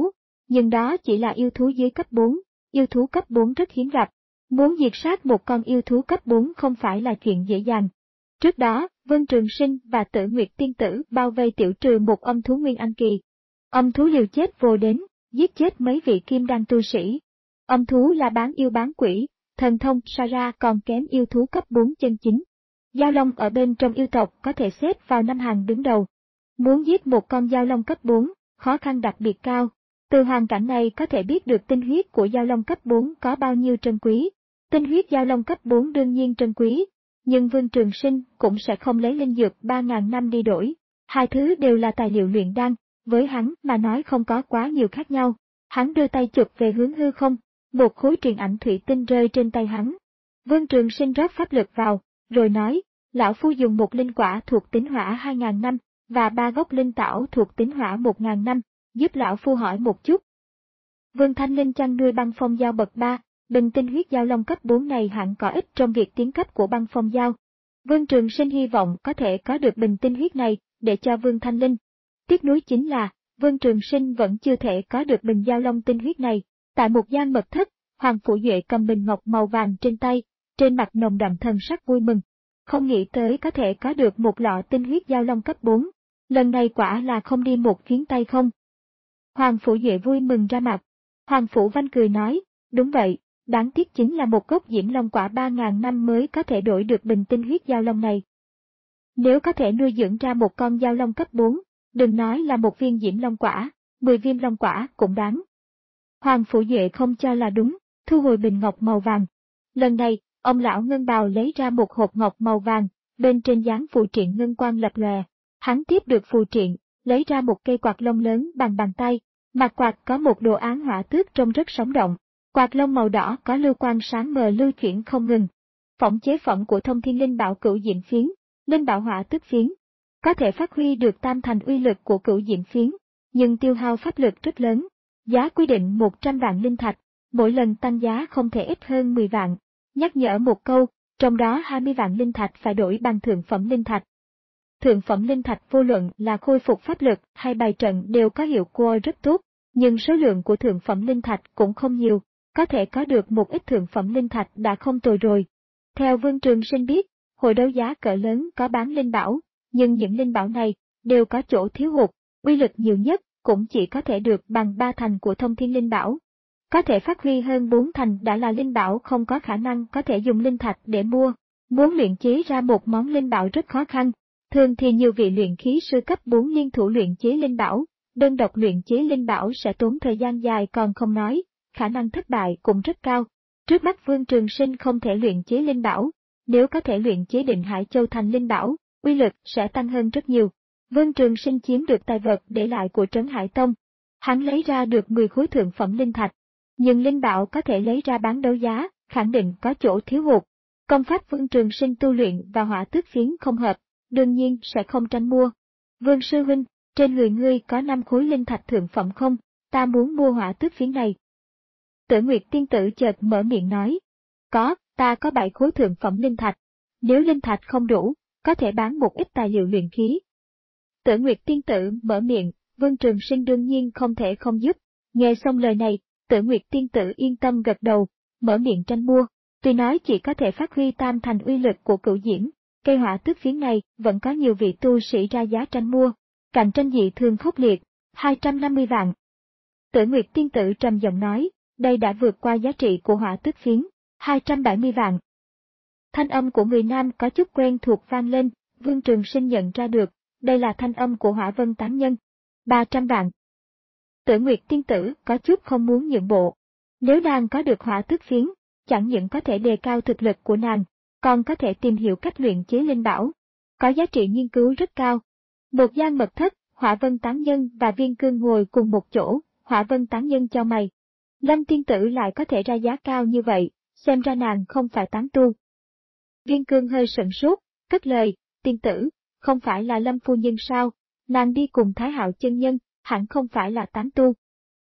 nhưng đó chỉ là yêu thú dưới cấp bốn, yêu thú cấp bốn rất hiếm gặp. Muốn diệt sát một con yêu thú cấp bốn không phải là chuyện dễ dàng. Trước đó, Vân Trường Sinh và Tử Nguyệt Tiên Tử bao vây tiểu trừ một âm thú Nguyên Anh Kỳ. Âm thú liều chết vô đến, giết chết mấy vị kim đan tu sĩ. Âm thú là bán yêu bán quỷ, thần thông so ra còn kém yêu thú cấp bốn chân chính. Giao long ở bên trong yêu tộc có thể xếp vào năm hàng đứng đầu. Muốn giết một con giao long cấp bốn, khó khăn đặc biệt cao. Từ hoàn cảnh này có thể biết được tinh huyết của giao long cấp bốn có bao nhiêu trân quý. Tinh huyết giao long cấp bốn đương nhiên trân quý, nhưng Vương Trường Sinh cũng sẽ không lấy linh dược ba ngàn năm đi đổi. Hai thứ đều là tài liệu luyện đan, với hắn mà nói không có quá nhiều khác nhau. Hắn đưa tay chụp về hướng hư không, một khối truyền ảnh thủy tinh rơi trên tay hắn. Vương Trường Sinh rót pháp lực vào, rồi nói, lão phu dùng một linh quả thuộc tính hỏa hai ngàn năm, và ba gốc linh tảo thuộc tính hỏa một ngàn năm, giúp lão phu hỏi một chút. Vương Thanh Linh chăn nuôi băng phong giao bậc ba, bình tinh huyết giao long cấp bốn này hẳn có ích trong việc tiến cấp của băng phong giao. Vương Trường Sinh hy vọng có thể có được bình tinh huyết này, để cho Vương Thanh Linh. Tiếc nuối chính là, Vương Trường Sinh vẫn chưa thể có được bình giao long tinh huyết này. Tại một gian mật thất, Hoàng Phủ Duệ cầm bình ngọc màu vàng trên tay, trên mặt nồng đậm thần sắc vui mừng. Không nghĩ tới có thể có được một lọ tinh huyết giao long cấp bốn. Lần này quả là không đi một chuyến tay không. Hoàng Phủ Duệ vui mừng ra mặt. Hoàng Phủ Văn cười nói, đúng vậy, đáng tiếc chính là một gốc diễm long quả ba ngàn năm mới có thể đổi được bình tinh huyết giao long này. Nếu có thể nuôi dưỡng ra một con giao long cấp bốn, đừng nói là một viên diễm long quả, mười viên long quả cũng đáng. Hoàng Phủ Duệ không cho là đúng, thu hồi bình ngọc màu vàng. Lần này, ông lão Ngân Bào lấy ra một hộp ngọc màu vàng, bên trên dán phù triện ngân quang lập lòe. Hắn tiếp được phù triện, lấy ra một cây quạt lông lớn bằng bàn tay, mặt quạt có một đồ án hỏa tước trông rất sống động. Quạt lông màu đỏ có lưu quang sáng mờ lưu chuyển không ngừng. Phỏng chế phẩm của Thông Thiên Linh Bảo Cửu Diễm Phiến, Linh Bảo Hỏa Tước Phiến, có thể phát huy được tam thành uy lực của Cửu Diễm Phiến, nhưng tiêu hao pháp lực rất lớn. Giá quy định một trăm vạn linh thạch, mỗi lần tăng giá không thể ít hơn mười vạn. Nhắc nhở một câu, trong đó hai mươi vạn linh thạch phải đổi bằng thượng phẩm linh thạch. Thượng phẩm linh thạch vô luận là khôi phục pháp lực hay bài trận đều có hiệu quả rất tốt, nhưng số lượng của thượng phẩm linh thạch cũng không nhiều, có thể có được một ít thượng phẩm linh thạch đã không tồi rồi. Theo Vương Trường Sinh biết, hội đấu giá cỡ lớn có bán linh bảo, nhưng những linh bảo này đều có chỗ thiếu hụt, uy lực nhiều nhất cũng chỉ có thể được bằng ba thành của Thông Thiên Linh Bảo. Có thể phát huy hơn bốn thành đã là linh bảo không có khả năng có thể dùng linh thạch để mua. Muốn luyện chế ra một món linh bảo rất khó khăn. Thường thì nhiều vị luyện khí sư cấp bốn liên thủ luyện chế linh bảo, đơn độc luyện chế linh bảo sẽ tốn thời gian dài còn không nói, khả năng thất bại cũng rất cao. Trước mắt Vương Trường Sinh không thể luyện chế linh bảo, nếu có thể luyện chế Định Hải Châu thành linh bảo, uy lực sẽ tăng hơn rất nhiều. Vương Trường Sinh chiếm được tài vật để lại của Trấn Hải Tông. Hắn lấy ra được mười khối thượng phẩm linh thạch, nhưng linh bảo có thể lấy ra bán đấu giá, khẳng định có chỗ thiếu hụt. Công pháp Vương Trường Sinh tu luyện và hỏa tước phiến không hợp, đương nhiên sẽ không tranh mua. Vương sư huynh, trên người ngươi có năm khối linh thạch thượng phẩm không? Ta muốn mua hỏa tước phiến này. Tử Nguyệt Tiên Tử chợt mở miệng nói. Có, ta có bảy khối thượng phẩm linh thạch. Nếu linh thạch không đủ, có thể bán một ít tài liệu luyện khí. Tử Nguyệt Tiên Tử mở miệng, Vương Trường Sinh đương nhiên không thể không giúp. Nghe xong lời này, Tử Nguyệt Tiên Tử yên tâm gật đầu, mở miệng tranh mua. Tuy nói chỉ có thể phát huy tam thành uy lực của Cửu Diễm, cây hỏa tước phiến này vẫn có nhiều vị tu sĩ ra giá tranh mua. Cạnh tranh dị thường khốc liệt, hai trăm năm mươi vạn. Tử Nguyệt Tiên Tử trầm giọng nói, đây đã vượt qua giá trị của hỏa tước phiến, hai trăm bảy mươi vạn. Thanh âm của người nam có chút quen thuộc vang lên, Vương Trường Sinh nhận ra được, đây là thanh âm của Hỏa Vân Tám Nhân. ba trăm vạn. Tử Nguyệt Tiên Tử có chút không muốn nhượng bộ. Nếu nàng có được hỏa tước phiến, chẳng những có thể đề cao thực lực của nàng, còn có thể tìm hiểu cách luyện chế linh bảo, có giá trị nghiên cứu rất cao. Một gian mật thất, Hỏa Vân Tán Nhân và Viên Cương ngồi cùng một chỗ, Hỏa Vân Tán Nhân cho mày. Lâm Tiên Tử lại có thể ra giá cao như vậy, xem ra nàng không phải tán tu. Viên Cương hơi sửng sốt, cất lời, Tiên Tử, không phải là Lâm phu nhân sao, nàng đi cùng Thái Hạo chân nhân, hẳn không phải là tán tu.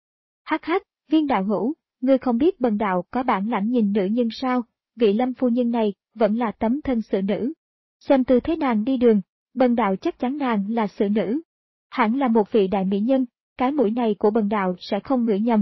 Hắc hắc, Viên đạo hữu, ngươi không biết bần đạo có bản lãnh nhìn nữ nhân sao, vị Lâm phu nhân này vẫn là tấm thân xử nữ. Xem tư thế nàng đi đường, bần đạo chắc chắn nàng là xử nữ. Hẳn là một vị đại mỹ nhân, cái mũi này của bần đạo sẽ không ngửi nhầm.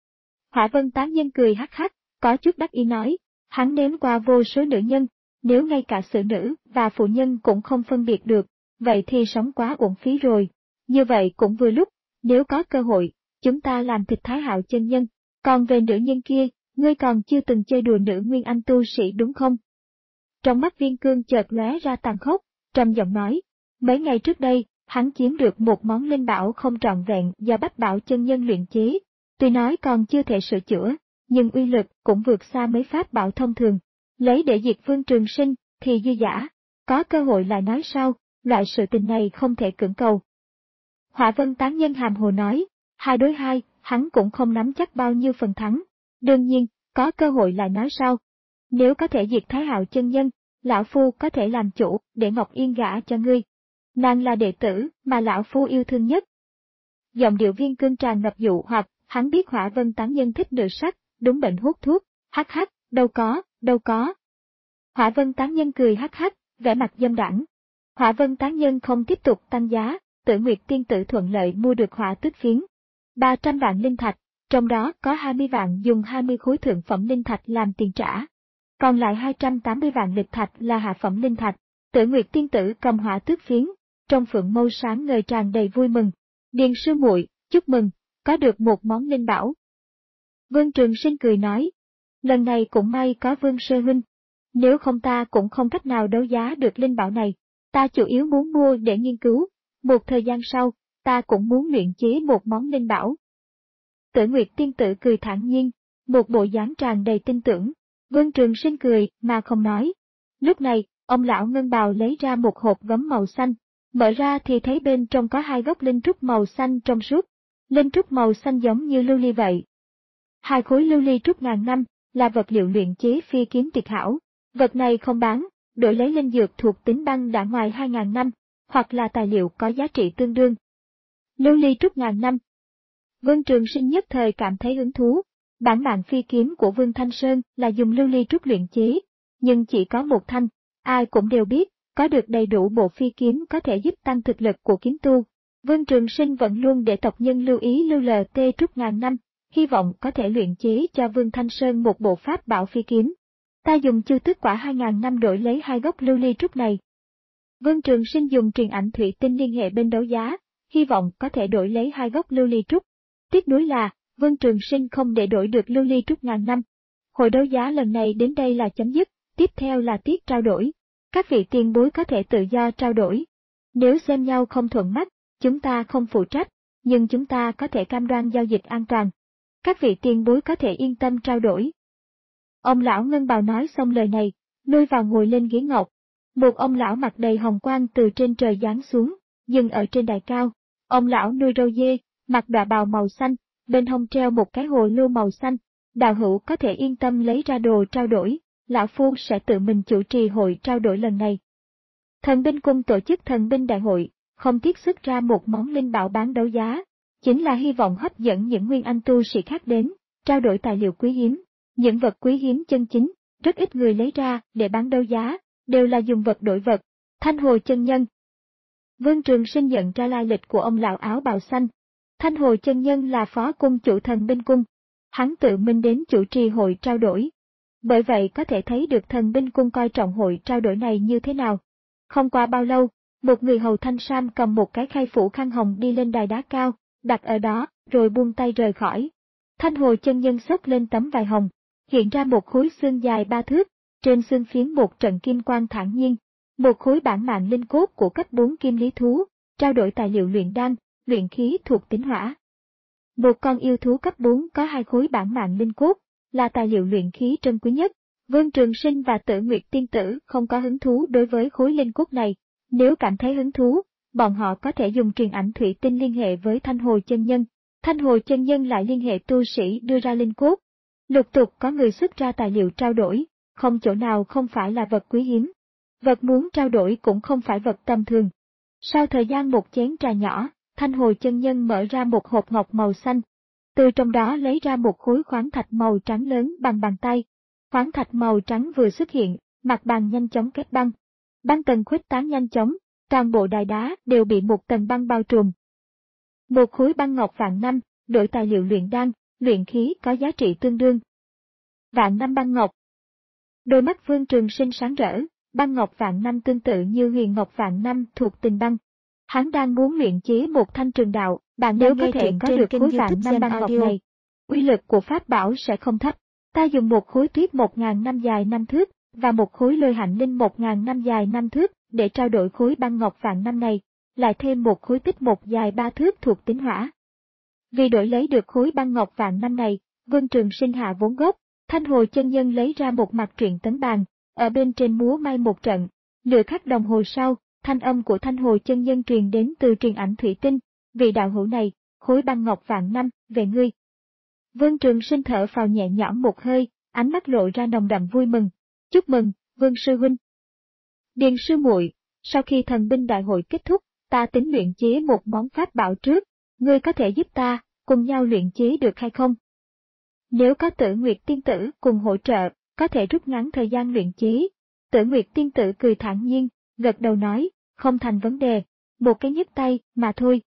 Hỏa Vân tán nhân cười hắc hắc, có chút đắc ý nói, hắn nếm qua vô số nữ nhân, nếu ngay cả xử nữ và phụ nhân cũng không phân biệt được, vậy thì sống quá uổng phí rồi. Như vậy cũng vừa lúc, nếu có cơ hội, chúng ta làm thịt Thái Hạo chân nhân. Còn về nữ nhân kia, ngươi còn chưa từng chơi đùa nữ nguyên anh tu sĩ đúng không? Trong mắt Viên Cương chợt lóe ra tàn khốc, trầm giọng nói, mấy ngày trước đây, hắn chiếm được một món linh bảo không trọn vẹn do Bách Bảo chân nhân luyện chế. Tuy nói còn chưa thể sửa chữa, nhưng uy lực cũng vượt xa mấy pháp bảo thông thường. Lấy để diệt Vương Trường Sinh thì dư giả, có cơ hội lại nói sau, loại sự tình này không thể cưỡng cầu. Hỏa Vân tán nhân hàm hồ nói, hai đối hai, hắn cũng không nắm chắc bao nhiêu phần thắng. Đương nhiên, có cơ hội lại nói sau. Nếu có thể diệt Thái Hạo chân nhân, lão phu có thể làm chủ để Ngọc Yên gả cho ngươi. Nàng là đệ tử mà lão phu yêu thương nhất. Giọng điệu Viên Cương tràn ngập dụ hoặc, hắn biết Hỏa Vân tán nhân thích nữ sắc, đúng bệnh hút thuốc, hắc hắc, đâu có, đâu có. Hỏa Vân tán nhân cười hắc hắc, vẻ mặt dâm đãng. Hỏa Vân tán nhân không tiếp tục tăng giá, Tử Nguyệt tiên tử thuận lợi mua được hỏa tước phiến. ba trăm vạn linh thạch, trong đó có hai mươi vạn dùng hai mươi khối thượng phẩm linh thạch làm tiền trả. Còn lại hai trăm tám mươi vạn lịch thạch là hạ phẩm linh thạch. Tử Nguyệt tiên tử cầm hỏa tước phiến, trong phượng mâu sáng ngời tràn đầy vui mừng. Điền sư muội, chúc mừng, có được một món linh bảo. Vương Trường Sinh cười nói, lần này cũng may có Vương sư huynh. Nếu không ta cũng không cách nào đấu giá được linh bảo này, ta chủ yếu muốn mua để nghiên cứu, một thời gian sau, ta cũng muốn luyện chế một món linh bảo. Tử Nguyệt tiên tử cười thản nhiên, một bộ dáng tràn đầy tin tưởng. Vương Trường Sinh cười mà không nói. Lúc này, ông lão ngân bào lấy ra một hộp gấm màu xanh, mở ra thì thấy bên trong có hai gốc linh trúc màu xanh trong suốt. Linh trúc màu xanh giống như lưu ly vậy. Hai khối lưu ly trúc ngàn năm là vật liệu luyện chế phi kiếm tuyệt hảo. Vật này không bán, đổi lấy linh dược thuộc tính băng đã ngoài hai ngàn năm, hoặc là tài liệu có giá trị tương đương. Lưu ly trúc ngàn năm. Vương Trường Sinh nhất thời cảm thấy hứng thú. Bản mạng phi kiếm của Vương Thanh Sơn là dùng lưu ly trúc luyện chế, nhưng chỉ có một thanh, ai cũng đều biết, có được đầy đủ bộ phi kiếm có thể giúp tăng thực lực của kiếm tu. Vương Trường Sinh vẫn luôn để tộc nhân lưu ý lưu lờ tê trúc ngàn năm, hy vọng có thể luyện chế cho Vương Thanh Sơn một bộ pháp bảo phi kiếm. Ta dùng chư tước quả hai ngàn năm đổi lấy hai gốc lưu ly trúc này. Vương Trường Sinh dùng truyền ảnh thủy tinh liên hệ bên đấu giá, hy vọng có thể đổi lấy hai gốc lưu ly trúc. Tiếc nuối là, Vương Trường Sinh không để đổi được lưu ly trúc ngàn năm. Hội đấu giá lần này đến đây là chấm dứt, tiếp theo là tiết trao đổi. Các vị tiền bối có thể tự do trao đổi. Nếu xem nhau không thuận mắt, chúng ta không phụ trách, nhưng chúng ta có thể cam đoan giao dịch an toàn. Các vị tiền bối có thể yên tâm trao đổi. Ông lão ngân bào nói xong lời này, lui vào ngồi lên ghế ngọc. Một ông lão mặt đầy hồng quang từ trên trời giáng xuống, dừng ở trên đài cao. Ông lão nuôi râu dê, mặc đọa bào màu xanh, bên hông treo một cái hồ lô màu xanh. Đạo hữu có thể yên tâm lấy ra đồ trao đổi, lão phu sẽ tự mình chủ trì hội trao đổi lần này. Thần binh cung tổ chức thần binh đại hội, không tiếc xuất ra một món linh bảo bán đấu giá, chính là hy vọng hấp dẫn những nguyên anh tu sĩ khác đến, trao đổi tài liệu quý hiếm. Những vật quý hiếm chân chính, rất ít người lấy ra để bán đấu giá, đều là dùng vật đổi vật. Thanh Hồ chân nhân. Vương Trường Sinh nhận ra lai lịch của ông lão áo bào xanh. Thanh Hồ chân nhân là phó cung chủ thần binh cung. Hắn tự mình đến chủ trì hội trao đổi. Bởi vậy có thể thấy được thần binh cung coi trọng hội trao đổi này như thế nào. Không qua bao lâu, một người hầu thanh sam cầm một cái khay phủ khăn hồng đi lên đài đá cao, đặt ở đó, rồi buông tay rời khỏi. Thanh Hồ chân nhân xốc lên tấm vải hồng, hiện ra một khối xương dài ba thước, trên xương phiến một trận kim quang thản nhiên, một khối bản mạng linh cốt của cấp bốn kim lý thú, trao đổi tài liệu luyện đan, luyện khí thuộc tính hỏa. Một con yêu thú cấp bốn có hai khối bản mạng linh cốt, là tài liệu luyện khí trân quý nhất. Vương Trường Sinh và Tử Nguyệt tiên tử không có hứng thú đối với khối linh cốt này, nếu cảm thấy hứng thú, bọn họ có thể dùng truyền ảnh thủy tinh liên hệ với Thanh Hồ chân nhân. Thanh Hồ chân nhân lại liên hệ tu sĩ đưa ra linh cốt. Lục tục có người xuất ra tài liệu trao đổi, không chỗ nào không phải là vật quý hiếm. Vật muốn trao đổi cũng không phải vật tầm thường. Sau thời gian một chén trà nhỏ, Thanh Hồ chân nhân mở ra một hộp ngọc màu xanh. Từ trong đó lấy ra một khối khoáng thạch màu trắng lớn bằng bàn tay. Khoáng thạch màu trắng vừa xuất hiện, mặt bàn nhanh chóng kết băng. Băng tầng khuếch tán nhanh chóng, toàn bộ đài đá đều bị một tầng băng bao trùm. Một khối băng ngọc vạn năm, đổi tài liệu luyện đan, luyện khí có giá trị tương đương. Vạn năm băng ngọc. Đôi mắt Vương Trường Sinh sáng rỡ, băng ngọc vạn năm tương tự như huyền ngọc vạn năm thuộc tình băng. Hắn đang muốn luyện chế một thanh trường đạo, bạn nếu có thể có được khối vạn năm băng ngọc này, uy lực của pháp bảo sẽ không thấp. Ta dùng một khối tuyết một ngàn năm dài năm thước, và một khối lôi hạnh linh một ngàn năm dài năm thước, để trao đổi khối băng ngọc vạn năm này, lại thêm một khối tích một dài ba thước thuộc tính hỏa. Vì đổi lấy được khối băng ngọc vạn năm này, Vương Trường Sinh hạ vốn gốc, Thanh Hồ chân nhân lấy ra một mặt truyện tấn bàn, ở bên trên múa may một trận. Nửa khắc đồng hồ sau, thanh âm của Thanh Hồ chân nhân truyền đến từ truyền ảnh thủy tinh, vị đạo hữu này, khối băng ngọc vạn năm, về ngươi. Vương Trường Sinh thở phào nhẹ nhõm một hơi, ánh mắt lộ ra nồng đậm vui mừng. Chúc mừng, Vương sư huynh. Điền sư muội, sau khi thần binh đại hội kết thúc, ta tính luyện chế một món pháp bảo trước, ngươi có thể giúp ta, cùng nhau luyện chế được hay không? Nếu có Tử Nguyệt tiên tử cùng hỗ trợ, có thể rút ngắn thời gian luyện chế. Tử Nguyệt tiên tử cười thản nhiên, gật đầu nói, không thành vấn đề, một cái nhấc tay mà thôi.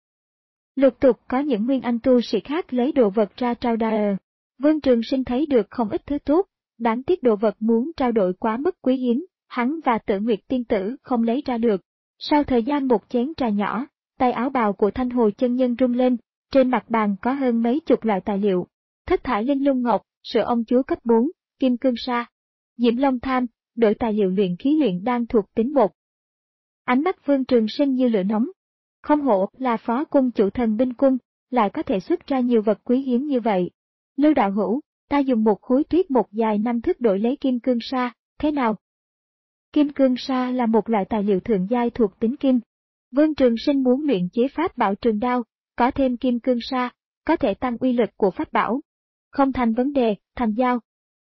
Lục tục có những nguyên anh tu sĩ khác lấy đồ vật ra trao đà. Vương Trường Sinh thấy được không ít thứ tốt, đáng tiếc đồ vật muốn trao đổi quá mức quý hiếm, hắn và Tử Nguyệt tiên tử không lấy ra được. Sau thời gian một chén trà nhỏ, tay áo bào của Thanh Hồ chân nhân rung lên, trên mặt bàn có hơn mấy chục loại tài liệu. Thất thải linh lung ngọc, sữa ông chúa cấp bốn, kim cương sa, diễm long tham, đổi tài liệu luyện khí luyện đan thuộc tính một. Ánh mắt Vương Trường Sinh như lửa nóng. Không hổ là phó cung chủ thần binh cung, lại có thể xuất ra nhiều vật quý hiếm như vậy. Lưu đạo hữu, ta dùng một khối tuyết một dài năm thước đổi lấy kim cương sa, thế nào? Kim cương sa là một loại tài liệu thượng giai thuộc tính kim. Vương Trường Sinh muốn luyện chế pháp bảo trường đao, có thêm kim cương sa, có thể tăng uy lực của pháp bảo. Không thành vấn đề, thành giao.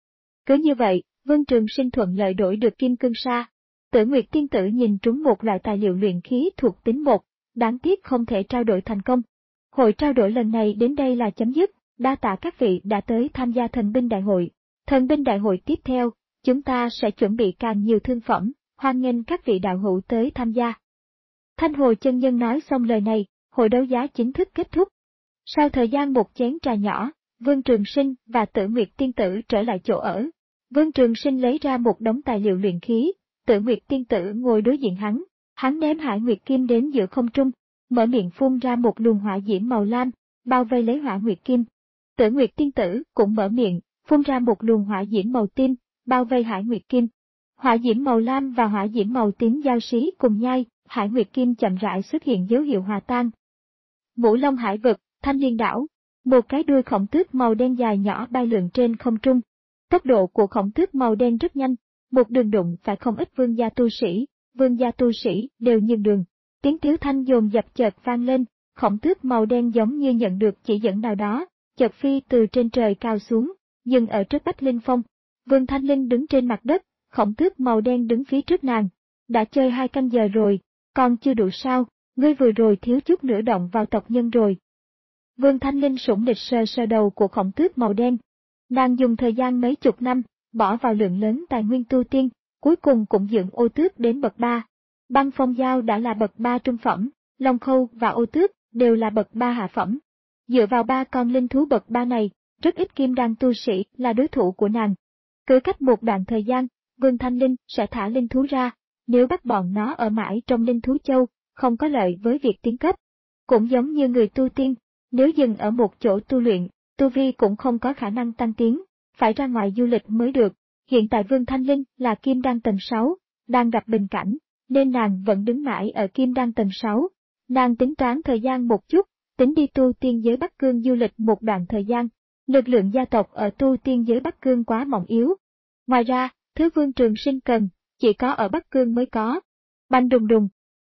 Cứ như vậy, Vương Trường Sinh thuận lợi đổi được kim cương sa. Tử Nguyệt tiên tử nhìn trúng một loại tài liệu luyện khí thuộc tính một, đáng tiếc không thể trao đổi thành công. Hội trao đổi lần này đến đây là chấm dứt, đa tạ các vị đã tới tham gia thần binh đại hội. Thần binh đại hội tiếp theo, chúng ta sẽ chuẩn bị càng nhiều thương phẩm, hoan nghênh các vị đạo hữu tới tham gia. Thanh Hồ chân nhân nói xong lời này, hội đấu giá chính thức kết thúc. Sau thời gian một chén trà nhỏ, Vương Trường Sinh và Tử Nguyệt tiên tử trở lại chỗ ở. Vương Trường Sinh lấy ra một đống tài liệu luyện khí, Tử Nguyệt tiên tử ngồi đối diện hắn, hắn ném Hải Nguyệt Kim đến giữa không trung, mở miệng phun ra một luồng hỏa diễm màu lam, bao vây lấy Hỏa Nguyệt Kim. Tử Nguyệt tiên tử cũng mở miệng, phun ra một luồng hỏa diễm màu tím, bao vây Hải Nguyệt Kim. Hỏa diễm màu lam và hỏa diễm màu tím giao xí cùng nhai, Hải Nguyệt Kim chậm rãi xuất hiện dấu hiệu hòa tan. Ngũ Long Hải vực, Thanh Liên đảo, một cái đuôi khổng tước màu đen dài nhỏ bay lượn trên không trung. Tốc độ của khổng tước màu đen rất nhanh, một đường đụng phải không ít vương gia tu sĩ, vương gia tu sĩ đều nhường đường. Tiếng tiếu thanh dồn dập chợt vang lên, khổng tước màu đen giống như nhận được chỉ dẫn nào đó, chợt phi từ trên trời cao xuống, dừng ở trước Bách Linh Phong. Vương Thanh Linh đứng trên mặt đất, khổng tước màu đen đứng phía trước nàng. Đã chơi hai canh giờ rồi, còn chưa đủ sao, ngươi vừa rồi thiếu chút nữa động vào tộc nhân rồi. Vương Thanh Linh sủng nịch sờ sờ đầu của khổng tước màu đen. Nàng dùng thời gian mấy chục năm, bỏ vào lượng lớn tài nguyên tu tiên, cuối cùng cũng dưỡng ô tước đến bậc ba. Băng phong giao đã là bậc ba trung phẩm, long khâu và ô tước đều là bậc ba hạ phẩm. Dựa vào ba con linh thú bậc ba này, rất ít kim đan tu sĩ là đối thủ của nàng. Cứ cách một đoạn thời gian, Vương Thanh Linh sẽ thả linh thú ra, nếu bắt bọn nó ở mãi trong linh thú châu, không có lợi với việc tiến cấp. Cũng giống như người tu tiên, nếu dừng ở một chỗ tu luyện, tu vi cũng không có khả năng tăng tiến, phải ra ngoài du lịch mới được. Hiện tại Vương Thanh Linh là kim đan tầng sáu, đang gặp bình cảnh, nên nàng vẫn đứng mãi ở kim đan tầng sáu. Nàng tính toán thời gian một chút, tính đi tu tiên giới Bắc Cương du lịch một đoạn thời gian. Lực lượng gia tộc ở tu tiên giới Bắc Cương quá mỏng yếu. Ngoài ra, thứ Vương Trường Sinh cần, chỉ có ở Bắc Cương mới có. Bành đùng đùng.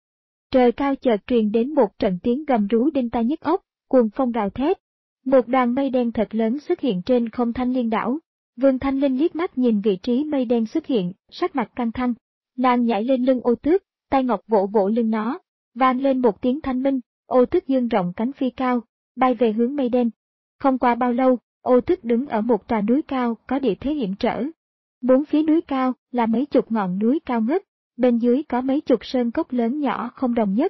Trời cao chợt truyền đến một trận tiếng gầm rú đinh tai nhức óc, cuồng phong gào thét. Một đoàn mây đen thật lớn xuất hiện trên không Thanh Liên đảo. Vương Thanh Linh liếc mắt nhìn vị trí mây đen xuất hiện, sắc mặt căng thẳng. Nàng nhảy lên lưng ô tước, tay ngọc vỗ vỗ lưng nó, vang lên một tiếng thanh minh, ô tước dương rộng cánh phi cao, bay về hướng mây đen. Không qua bao lâu, ô tước đứng ở một tòa núi cao có địa thế hiểm trở. Bốn phía núi cao là mấy chục ngọn núi cao ngất, bên dưới có mấy chục sơn cốc lớn nhỏ không đồng nhất.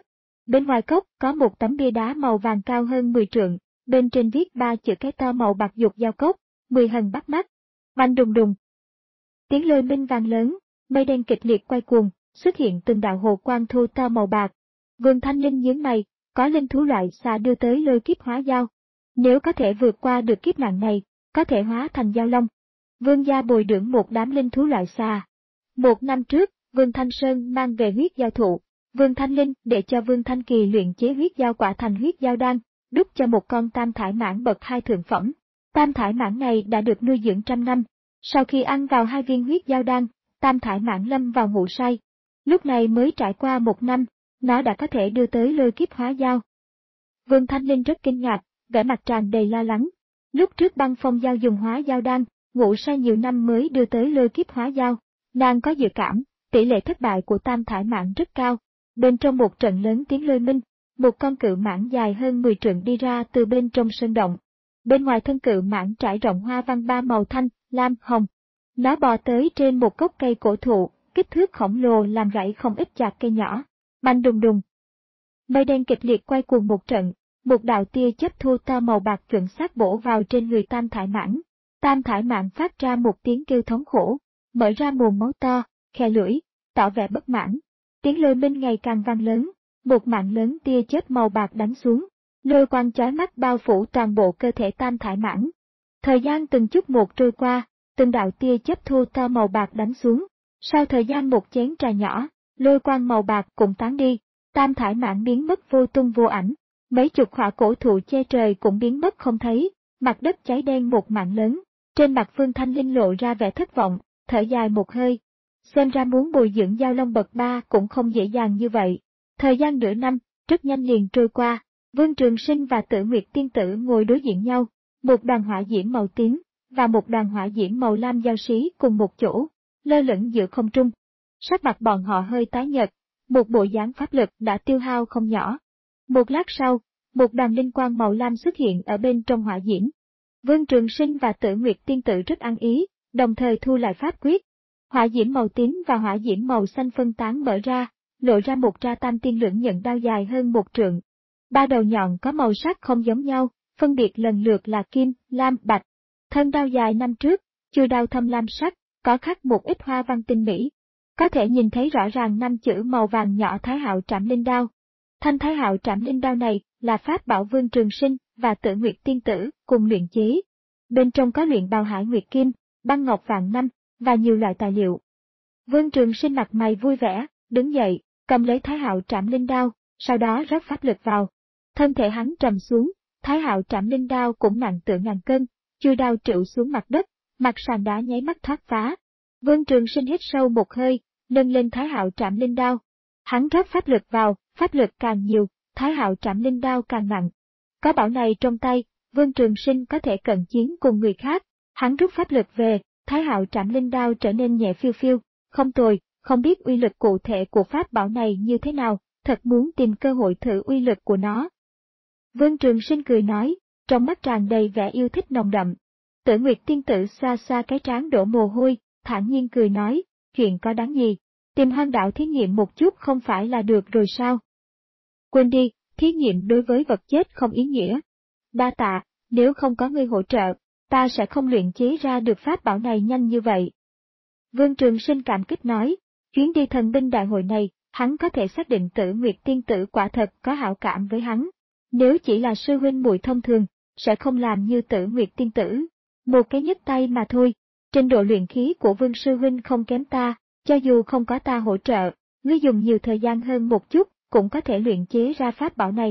Bên ngoài cốc có một tấm bia đá màu vàng cao hơn mười trượng, bên trên viết ba chữ cái to màu bạc dục giao cốc, mười hần bắt mắt. Oanh đùng đùng. Tiếng lôi minh vang lớn, mây đen kịch liệt quay cuồng, xuất hiện từng đạo hồ quang thu to màu bạc. Vương Thanh Linh nhướng mày, có linh thú loại xà đưa tới lôi kiếp hóa dao. Nếu có thể vượt qua được kiếp nạn này, có thể hóa thành dao long. Vương gia bồi dưỡng một đám linh thú loại xà. Một năm trước, Vương Thanh Sơn mang về huyết giao thụ. Vương Thanh Linh để cho Vương Thanh Kỳ luyện chế huyết giao quả thành huyết giao đan, đúc cho một con tam thải mãng bậc hai thượng phẩm. Tam thải mãng này đã được nuôi dưỡng trăm năm. Sau khi ăn vào hai viên huyết giao đan, tam thải mãng lâm vào ngủ say. Lúc này mới trải qua một năm, nó đã có thể đưa tới lôi kiếp hóa dao. Vương Thanh Linh rất kinh ngạc, vẻ mặt tràn đầy lo lắng. Lúc trước băng phong giao dùng hóa dao đan, ngủ say nhiều năm mới đưa tới lôi kiếp hóa dao. Nàng có dự cảm, tỷ lệ thất bại của tam thải mãng rất cao. Bên trong một trận lớn tiếng lôi minh, một con cự mãng dài hơn mười trượng đi ra từ bên trong sơn động. Bên ngoài thân cự mãng trải rộng hoa văn ba màu thanh, lam, hồng. Nó bò tới trên một gốc cây cổ thụ, kích thước khổng lồ làm rẫy không ít chạc cây nhỏ. Bành đùng đùng. Mây đen kịch liệt quay cuồng một trận, một đạo tia chớp thu to màu bạc chuẩn xác bổ vào trên người tam thải mãng. Tam thải mãng phát ra một tiếng kêu thống khổ, mở ra mồm máu to, khe lưỡi, tỏ vẻ bất mãn. Tiếng lôi minh ngày càng vang lớn, một mạng lớn tia chớp màu bạc đánh xuống, lôi quang chói mắt bao phủ toàn bộ cơ thể tam thải mãng. Thời gian từng chút một trôi qua, từng đạo tia chớp thu to màu bạc đánh xuống. Sau thời gian một chén trà nhỏ, lôi quang màu bạc cũng tán đi, tam thải mãng biến mất vô tung vô ảnh, mấy chục khỏa cổ thụ che trời cũng biến mất không thấy, mặt đất cháy đen một mảng lớn. Trên mặt Vương Thanh Linh lộ ra vẻ thất vọng, thở dài một hơi. Xem ra muốn bồi dưỡng giao long bậc ba cũng không dễ dàng như vậy. Thời gian nửa năm, rất nhanh liền trôi qua, Vương Trường Sinh và Tử Nguyệt Tiên Tử ngồi đối diện nhau, một đoàn hỏa diễm màu tím và một đoàn hỏa diễm màu lam giao xí cùng một chỗ, lơ lửng giữa không trung. Sắc mặt bọn họ hơi tái nhợt, một bộ dáng pháp lực đã tiêu hao không nhỏ. Một lát sau, một đoàn linh quang màu lam xuất hiện ở bên trong hỏa diễm. Vương Trường Sinh và Tử Nguyệt Tiên Tử rất ăn ý, đồng thời thu lại pháp quyết. Hỏa diễm màu tím và hỏa diễm màu xanh phân tán mở ra, lộ ra một tra tam tiên lưỡng nhận đao dài hơn một trượng. Ba đầu nhọn có màu sắc không giống nhau, phân biệt lần lượt là kim, lam, bạch. Thân đao dài năm trước, chui đao thâm lam sắc, có khắc một ít hoa văn tinh mỹ. Có thể nhìn thấy rõ ràng năm chữ màu vàng nhỏ Thái Hạo Trảm Linh Đao. Thanh Thái Hạo Trảm Linh Đao này là pháp bảo Vương Trường Sinh và Tử Nguyệt Tiên Tử cùng luyện chế. Bên trong có luyện bào hải nguyệt kim, băng ngọc vạn năm và nhiều loại tài liệu. Vương Trường Sinh mặt mày vui vẻ, đứng dậy, cầm lấy Thái Hạo Trảm Linh Đao, sau đó rót pháp lực vào. Thân thể hắn trầm xuống, Thái Hạo Trảm Linh Đao cũng nặng tựa ngàn cân, chui đao trựu xuống mặt đất, mặt sàn đá nháy mắt thoát phá. Vương Trường Sinh hít sâu một hơi, nâng lên Thái Hạo Trảm Linh Đao. Hắn rót pháp lực vào, pháp lực càng nhiều, Thái Hạo Trảm Linh Đao càng nặng. Có bảo này trong tay, Vương Trường Sinh có thể cận chiến cùng người khác. Hắn rút pháp lực về, Thái Hạo Trảm Linh Đao trở nên nhẹ phiêu phiêu, không tồi, không biết uy lực cụ thể của pháp bảo này như thế nào, thật muốn tìm cơ hội thử uy lực của nó. Vương Trường Sinh cười nói, trong mắt tràn đầy vẻ yêu thích nồng đậm. Tử Nguyệt Tiên Tử xoa xoa cái trán đổ mồ hôi, thản nhiên cười nói, chuyện có đáng gì, tìm hoang đạo thí nghiệm một chút không phải là được rồi sao? Quên đi, thí nghiệm đối với vật chết không ý nghĩa. Đa tạ, nếu không có ngươi hỗ trợ, ta sẽ không luyện chế ra được pháp bảo này nhanh như vậy. Vương Trường Sinh cảm kích nói, chuyến đi thần binh đại hội này, hắn có thể xác định Tử Nguyệt Tiên Tử quả thật có hảo cảm với hắn. Nếu chỉ là sư huynh muội thông thường, sẽ không làm như Tử Nguyệt Tiên Tử. Một cái nhấc tay mà thôi, trình độ luyện khí của Vương sư huynh không kém ta, cho dù không có ta hỗ trợ, ngươi dùng nhiều thời gian hơn một chút, cũng có thể luyện chế ra pháp bảo này.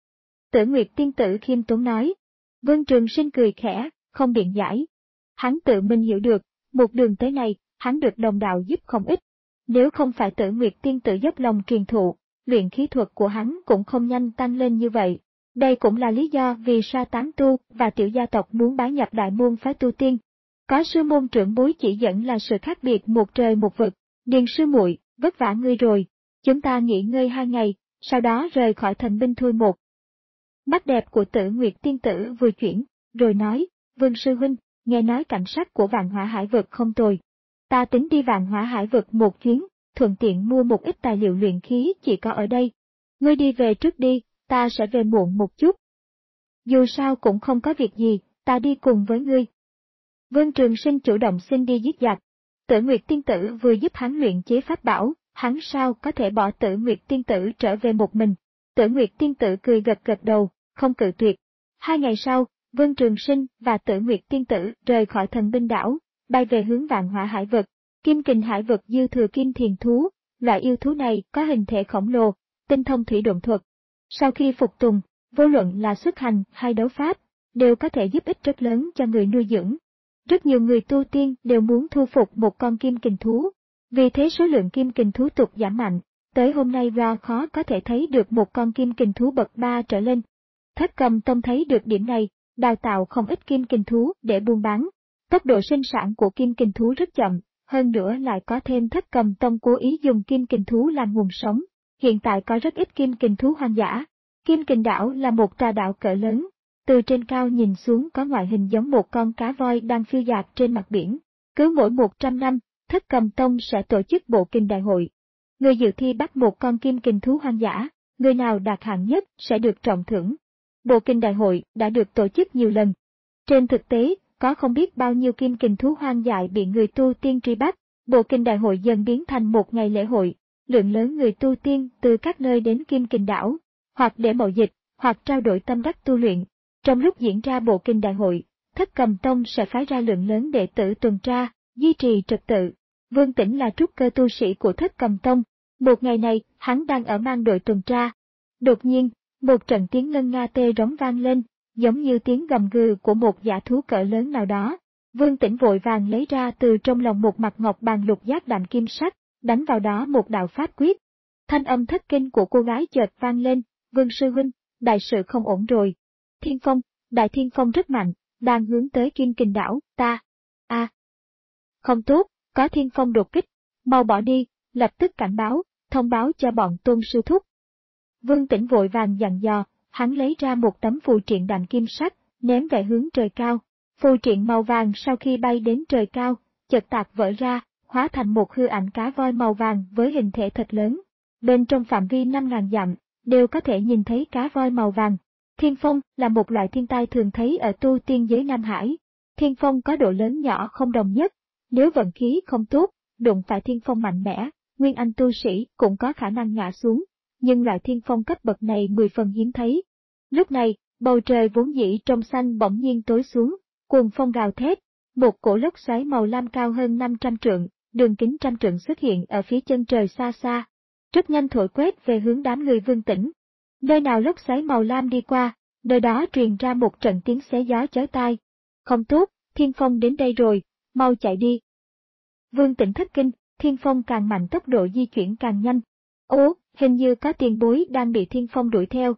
Tử Nguyệt Tiên Tử khiêm tốn nói. Vương Trường Sinh cười khẽ, không biện giải. Hắn tự mình hiểu được, một đường tới này, hắn được đồng đạo giúp không ít. Nếu không phải Tử Nguyệt Tiên Tử dốc lòng truyền thụ, luyện khí thuật của hắn cũng không nhanh tăng lên như vậy. Đây cũng là lý do vì sao tán tu và tiểu gia tộc muốn bái nhập đại môn phái tu tiên. Có sư môn trưởng bối chỉ dẫn là sự khác biệt một trời một vực. Điền sư muội, vất vả ngươi rồi. Chúng ta nghỉ ngơi hai ngày, sau đó rời khỏi thần binh thôi một. Mắt đẹp của Tử Nguyệt Tiên Tử vừa chuyển, rồi nói, Vương sư huynh, nghe nói cảnh sắc của Vạn Hỏa Hải vực không tồi. Ta tính đi Vạn Hỏa Hải vực một chuyến, thuận tiện mua một ít tài liệu luyện khí chỉ có ở đây. Ngươi đi về trước đi, ta sẽ về muộn một chút. Dù sao cũng không có việc gì, ta đi cùng với ngươi. Vương Trường Sinh chủ động xin đi giết giặc. Tử Nguyệt Tiên Tử vừa giúp hắn luyện chế pháp bảo, hắn sao có thể bỏ Tử Nguyệt Tiên Tử trở về một mình. Tử Nguyệt Tiên Tử cười gật gật đầu, không cự tuyệt. Hai ngày sau, Vương Trường Sinh và Tử Nguyệt Tiên Tử rời khỏi Thần Binh Đảo, bay về hướng Vạn Hỏa Hải Vực. Kim Kình Hải Vực dư thừa kim thiền thú, loại yêu thú này có hình thể khổng lồ, tinh thông thủy độn thuật. Sau khi phục tùng, vô luận là xuất hành hay đấu pháp, đều có thể giúp ích rất lớn cho người nuôi dưỡng. Rất nhiều người tu tiên đều muốn thu phục một con kim kình thú, vì thế số lượng kim kình thú tụt giảm mạnh, tới hôm nay ra khó có thể thấy được một con kim kình thú bậc ba trở lên. Thất Cầm Tông thấy được điểm này, đào tạo không ít kim kình thú để buôn bán. Tốc độ sinh sản của kim kình thú rất chậm, hơn nữa lại có thêm Thất Cầm Tông cố ý dùng kim kình thú làm nguồn sống. Hiện tại có rất ít kim kình thú hoang dã. Kim Kình Đảo là một tòa đảo cỡ lớn, từ trên cao nhìn xuống có ngoại hình giống một con cá voi đang phiêu dạt trên mặt biển. Cứ mỗi một trăm năm, Thất Cầm Tông sẽ tổ chức bộ kình đại hội. Người dự thi bắt một con kim kình thú hoang dã, người nào đạt hạng nhất sẽ được trọng thưởng. Bộ kình đại hội đã được tổ chức nhiều lần. Trên thực tế, có không biết bao nhiêu kim kình thú hoang dại bị người tu tiên truy bắt. Bộ kình đại hội dần biến thành một ngày lễ hội, lượng lớn người tu tiên từ các nơi đến Kim Kình Đảo, hoặc để mậu dịch, hoặc trao đổi tâm đắc tu luyện. Trong lúc diễn ra bộ kinh đại hội, Thất Cầm Tông sẽ phái ra lượng lớn đệ tử tuần tra, duy trì trật tự. Vương Tĩnh là trúc cơ tu sĩ của Thất Cầm Tông. Một ngày này, hắn đang ở mang đội tuần tra. Đột nhiên, một trận tiếng ngân nga tê rống vang lên, giống như tiếng gầm gừ của một dã thú cỡ lớn nào đó. Vương Tĩnh vội vàng lấy ra từ trong lòng một mặt ngọc bàn lục giác đạm kim sắc, đánh vào đó một đạo pháp quyết. Thanh âm thất kinh của cô gái chợt vang lên, Vương sư huynh, đại sự không ổn rồi. Thiên phong, đại thiên phong rất mạnh, đang hướng tới Kim Kình Đảo, ta. a à. Không tốt, có thiên phong đột kích, mau bỏ đi, lập tức cảnh báo, thông báo cho bọn Tôn sư thúc. Vương Tĩnh vội vàng dặn dò, hắn lấy ra một tấm phù triện đạm kim sắc, ném về hướng trời cao. Phù triện màu vàng sau khi bay đến trời cao, chợt tạc vỡ ra, hóa thành một hư ảnh cá voi màu vàng với hình thể thật lớn. Bên trong phạm vi năm ngàn dặm, đều có thể nhìn thấy cá voi màu vàng. Thiên phong là một loại thiên tai thường thấy ở tu tiên giới Nam Hải. Thiên phong có độ lớn nhỏ không đồng nhất. Nếu vận khí không tốt, đụng phải thiên phong mạnh mẽ, nguyên anh tu sĩ cũng có khả năng ngã xuống. Nhưng loại thiên phong cấp bậc này mười phần hiếm thấy. Lúc này, bầu trời vốn dĩ trong xanh bỗng nhiên tối xuống, cuồng phong gào thét. Một cổ lốc xoáy màu lam cao hơn năm trăm trượng, đường kính trăm trượng xuất hiện ở phía chân trời xa xa. Rất nhanh thổi quét về hướng đám người Vương Tĩnh. Nơi nào lốc xoáy màu lam đi qua, nơi đó truyền ra một trận tiếng xé gió chói tai. Không tốt, thiên phong đến đây rồi, mau chạy đi. Vương Tĩnh thất kinh, thiên phong càng mạnh tốc độ di chuyển càng nhanh. Ố, hình như có tiền bối đang bị thiên phong đuổi theo.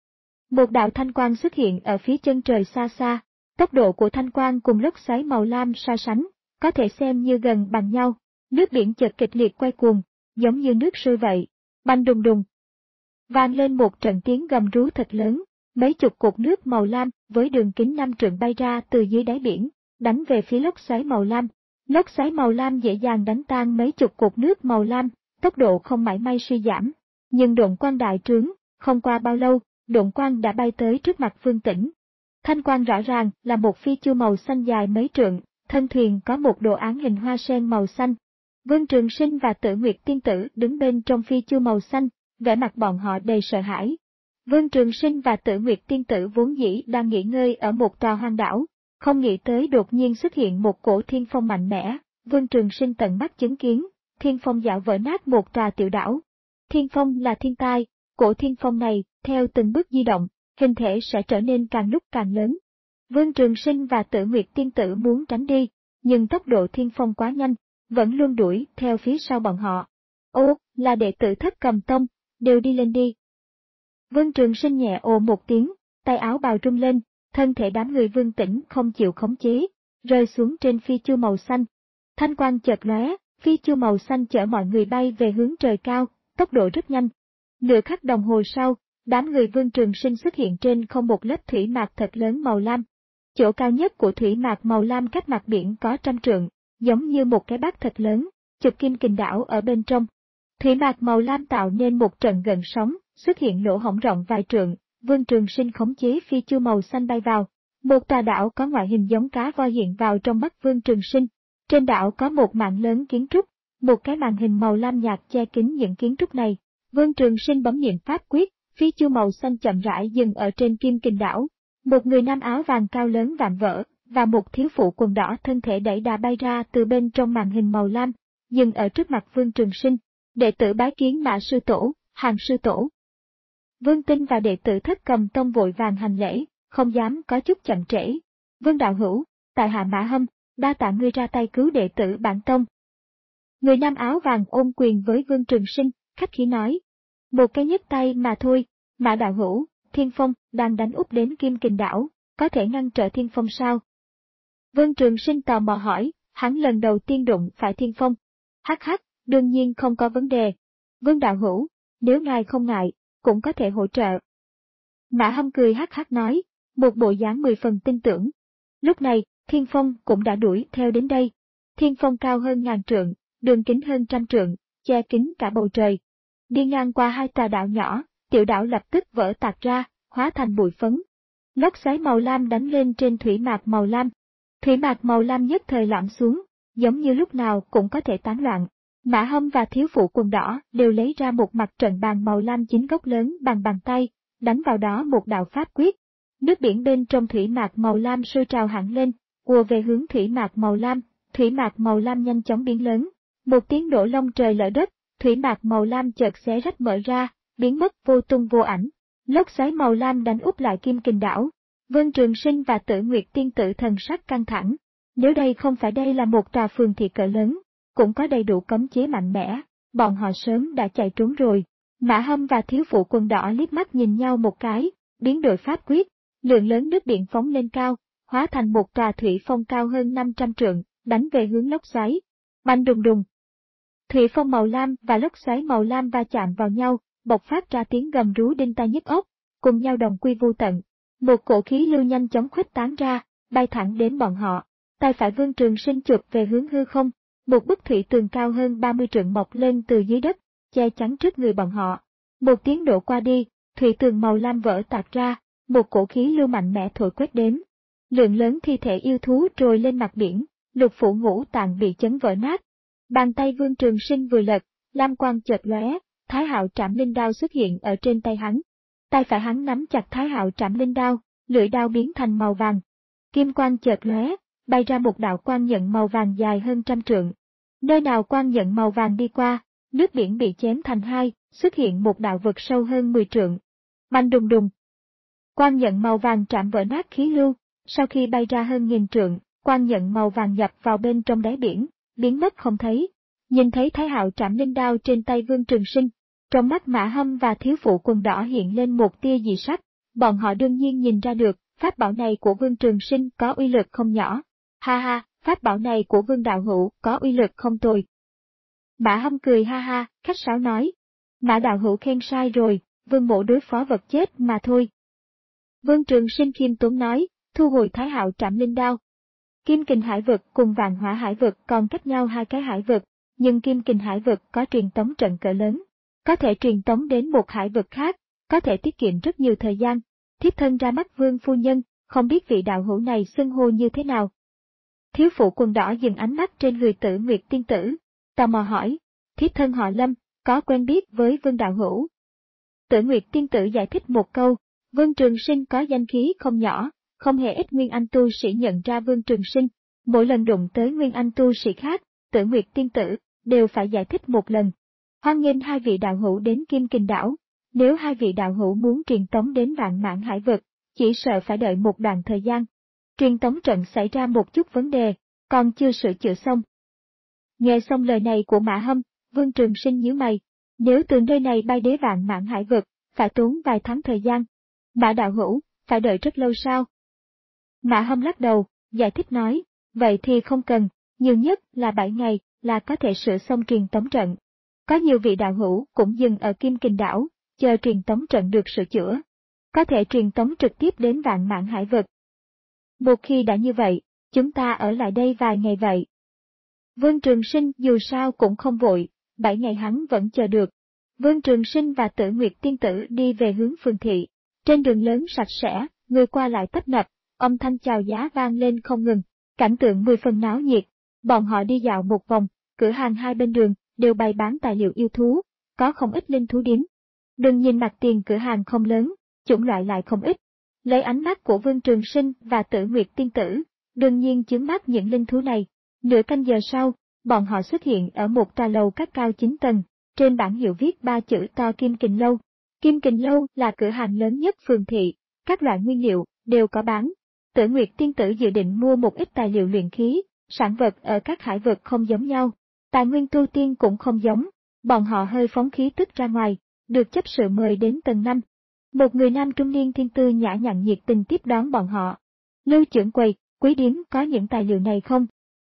Một đạo thanh quang xuất hiện ở phía chân trời xa xa. Tốc độ của thanh quang cùng lốc xoáy màu lam so sánh, có thể xem như gần bằng nhau. Nước biển chợt kịch liệt quay cuồng, giống như nước sôi vậy. Bành đùng đùng. Vang lên một trận tiếng gầm rú thật lớn, mấy chục cột nước màu lam với đường kính năm trượng bay ra từ dưới đáy biển, đánh về phía lốc xoáy màu lam. Lốc xoáy màu lam dễ dàng đánh tan mấy chục cột nước màu lam, tốc độ không mảy may suy giảm. Nhưng độn quang đại trướng, không qua bao lâu, độn quang đã bay tới trước mặt Vương Tĩnh. Thanh quang rõ ràng là một phi chu màu xanh dài mấy trượng, thân thuyền có một đồ án hình hoa sen màu xanh. Vương Trường Sinh và Tử Nguyệt Tiên Tử đứng bên trong phi chu màu xanh, vẻ mặt bọn họ đầy sợ hãi. Vương Trường Sinh và Tử Nguyệt Tiên Tử vốn dĩ đang nghỉ ngơi ở một tòa hoang đảo, không nghĩ tới đột nhiên xuất hiện một cổ thiên phong mạnh mẽ. Vương Trường Sinh tận mắt chứng kiến, thiên phong dạo vỡ nát một tòa tiểu đảo. Thiên phong là thiên tai, cổ thiên phong này, theo từng bước di động, hình thể sẽ trở nên càng lúc càng lớn. Vương Trường Sinh và Tử Nguyệt Tiên Tử muốn tránh đi, nhưng tốc độ thiên phong quá nhanh, vẫn luôn đuổi theo phía sau bọn họ. Ô, là đệ tử Thất Cầm Tông, đều đi lên đi. Vương Trường Sinh nhẹ ồ một tiếng, tay áo bào rung lên, thân thể đám người Vương Tĩnh không chịu khống chế, rơi xuống trên phi chu màu xanh. Thanh quang chợt lóe, phi chu màu xanh chở mọi người bay về hướng trời cao, tốc độ rất nhanh. Nửa khắc đồng hồ sau, đám người Vương Trường Sinh xuất hiện trên không một lớp thủy mạc thật lớn màu lam. Chỗ cao nhất của thủy mạc màu lam cách mặt biển có trăm trượng, giống như một cái bát thật lớn, chụp Kim Kình Đảo ở bên trong. Thủy mạc màu lam tạo nên một trận gợn sóng, xuất hiện lỗ hổng rộng vài trượng, Vương Trường Sinh khống chế phi chu màu xanh bay vào. Một tòa đảo có ngoại hình giống cá voi hiện vào trong mắt Vương Trường Sinh. Trên đảo có một mảng lớn kiến trúc, một cái màn hình màu lam nhạt che kín những kiến trúc này. Vương Trường Sinh bấm niệm pháp quyết, phi chu màu xanh chậm rãi dừng ở trên Kim Kình đảo. Một người nam áo vàng cao lớn vạm vỡ và một thiếu phụ quần đỏ thân thể đẩy đà bay ra từ bên trong màn hình màu lam, dừng ở trước mặt Vương Trường Sinh. Đệ tử bái kiến Mã sư tổ, Hàng sư tổ. Vương Tinh và đệ tử Thất Cầm Tông vội vàng hành lễ, không dám có chút chậm trễ. Vương đạo hữu, tại hạ Mã Hâm, đa tạ ngươi ra tay cứu đệ tử bản tông. Người nam áo vàng ôm quyền với Vương Trường Sinh, khách khí nói. Một cái nhấc tay mà thôi, Mã đạo hữu, Thiên Phong đang đánh úp đến Kim Kình đảo, có thể ngăn trở Thiên Phong sao? Vương Trường Sinh tò mò hỏi, hắn lần đầu tiên đụng phải Thiên Phong. Hắc hắc, đương nhiên không có vấn đề. Vương đạo hữu, nếu ngài không ngại, cũng có thể hỗ trợ. Mã Hâm cười hắc hắc nói, một bộ dáng mười phần tin tưởng. Lúc này, Thiên Phong cũng đã đuổi theo đến đây. Thiên Phong cao hơn ngàn trượng, đường kính hơn trăm trượng, che kín cả bầu trời. Đi ngang qua hai tòa đảo nhỏ, tiểu đảo lập tức vỡ tạc ra, hóa thành bụi phấn. Lốc xoáy màu lam đánh lên trên thủy mạc màu lam. Thủy mạc màu lam nhất thời loãng xuống, giống như lúc nào cũng có thể tán loạn. Mã Hâm và thiếu phụ quần đỏ đều lấy ra một mặt trận bàn màu lam chín góc lớn bằng bàn tay, đánh vào đó một đạo pháp quyết. Nước biển bên trong thủy mạc màu lam sôi trào hẳn lên, ùa về hướng thủy mạc màu lam, thủy mạc màu lam nhanh chóng biến lớn. Một tiếng nổ long trời lở đất, thủy mạc màu lam chợt xé rách mở ra, biến mất vô tung vô ảnh. Lốc xoáy màu lam đánh úp lại Kim Kình đảo. Vương Trường Sinh và Tử Nguyệt tiên tử thần sắc căng thẳng. Nếu đây không phải đây là một tòa phường thị cỡ lớn, cũng có đầy đủ cấm chế mạnh mẽ, bọn họ sớm đã chạy trốn rồi. Mã Hâm và thiếu phụ quần đỏ liếc mắt nhìn nhau một cái, biến đổi pháp quyết, lượng lớn nước biển phóng lên cao, hóa thành một tòa thủy phong cao hơn năm trăm trượng, đánh về hướng lốc xoáy. Bành đùng đùng. Thủy phong màu lam và lốc xoáy màu lam va chạm vào nhau, bộc phát ra tiếng gầm rú đinh tai nhức óc, cùng nhau đồng quy vô tận. Một cổ khí lưu nhanh chóng khuếch tán ra, bay thẳng đến bọn họ. Tay phải Vương Trường Sinh chụp về hướng hư không, một bức thủy tường cao hơn ba mươi trượng mọc lên từ dưới đất, che chắn trước người bọn họ. Một tiếng nổ qua đi, thủy tường màu lam vỡ tạc ra, một cổ khí lưu mạnh mẽ thổi quét đến. Lượng lớn thi thể yêu thú trồi lên mặt biển, lục phủ ngũ tạng bị chấn vỡ nát. Bàn tay Vương Trường Sinh vừa lật, lam quang chợt lóe, Thái Hạo Trảm Linh Đao xuất hiện ở trên tay hắn. Tay phải hắn nắm chặt Thái Hạo Trảm Linh Đao, lưỡi đao biến thành màu vàng. Kim quang chợt lóe, bay ra một đạo quang nhận màu vàng dài hơn trăm trượng. Nơi nào quang nhận màu vàng đi qua, nước biển bị chém thành hai, xuất hiện một đạo vực sâu hơn mười trượng. Bành đùng đùng. Quang nhận màu vàng chạm vỡ nát khí lưu, sau khi bay ra hơn nghìn trượng, quang nhận màu vàng nhập vào bên trong đáy biển, biến mất không thấy. Nhìn thấy Thái Hạo Trảm Linh Đao trên tay Vương Trường Sinh, trong mắt Mã Hâm và thiếu phụ quần đỏ hiện lên một tia dị sắc, bọn họ đương nhiên nhìn ra được, pháp bảo này của Vương Trường Sinh có uy lực không nhỏ. Ha ha, pháp bảo này của Vương đạo hữu có uy lực không tồi. Mã Hâm cười ha ha, khách sáo nói. Mã đạo hữu khen sai rồi, Vương mộ đối phó vật chết mà thôi. Vương Trường Sinh khiêm tốn nói, thu hồi Thái Hạo Trảm Linh Đao. Kim Kình Hải vực cùng Vạn Hỏa Hải vực còn cách nhau hai cái hải vực, nhưng Kim Kình Hải vực có truyền tống trận cỡ lớn, có thể truyền tống đến một hải vực khác, có thể tiết kiệm rất nhiều thời gian. Thiếp thân ra mắt Vương phu nhân, không biết vị đạo hữu này xưng hô như thế nào. Thiếu phụ quần đỏ dừng ánh mắt trên người Tử Nguyệt tiên tử, tò mò hỏi, thiếp thân họ Lâm, có quen biết với Vương đạo hữu. Tử Nguyệt tiên tử giải thích một câu, Vương Trường Sinh có danh khí không nhỏ, không hề ít nguyên anh tu sĩ nhận ra Vương Trường Sinh. Mỗi lần đụng tới nguyên anh tu sĩ khác, Tử Nguyệt tiên tử đều phải giải thích một lần. Hoan nghênh hai vị đạo hữu đến Kim Kình đảo. Nếu hai vị đạo hữu muốn truyền tống đến Vạn Mãn Hải vực, chỉ sợ phải đợi một đoạn thời gian. Truyền tống trận xảy ra một chút vấn đề, còn chưa sửa chữa xong. Nghe xong lời này của Mã Hâm, Vương Trường Sinh nhíu mày. Nếu từ nơi này bay đến Vạn Mãn Hải vực, phải tốn vài tháng thời gian. Mã đạo hữu, phải đợi rất lâu sao? Mã Hâm lắc đầu, giải thích nói, vậy thì không cần, nhiều nhất là bảy ngày là có thể sửa xong truyền tống trận. Có nhiều vị đạo hữu cũng dừng ở Kim Kình đảo, chờ truyền tống trận được sửa chữa. Có thể truyền tống trực tiếp đến Vạn Mãn Hải vực. Một khi đã như vậy, chúng ta ở lại đây vài ngày vậy. Vương Trường Sinh dù sao cũng không vội, bảy ngày hắn vẫn chờ được. Vương Trường Sinh và Tử Nguyệt tiên tử đi về hướng phường thị. Trên đường lớn sạch sẽ, người qua lại tấp nập, âm thanh chào giá vang lên không ngừng, cảnh tượng mười phần náo nhiệt. Bọn họ đi dạo một vòng, cửa hàng hai bên đường đều bày bán tài liệu yêu thú, có không ít linh thú điếm. Đừng nhìn mặt tiền cửa hàng không lớn, chủng loại lại không ít. Lấy ánh mắt của Vương Trường Sinh và Tử Nguyệt tiên tử, đương nhiên chướng mắt những linh thú này. Nửa canh giờ sau, bọn họ xuất hiện ở một tòa lầu các cao chín tầng, trên bảng hiệu viết ba chữ to Kim Kình Lâu. Kim Kình Lâu là cửa hàng lớn nhất phường thị, các loại nguyên liệu đều có bán. Tử Nguyệt tiên tử dự định mua một ít tài liệu luyện khí, sản vật ở các hải vực không giống nhau, tài nguyên tu tiên cũng không giống. Bọn họ hơi phóng khí tức ra ngoài, được chấp sự mời đến tầng năm. Một người nam trung niên thiên tư nhã nhặn nhiệt tình tiếp đón bọn họ. Lưu trưởng quầy, quý điếm có những tài liệu này không?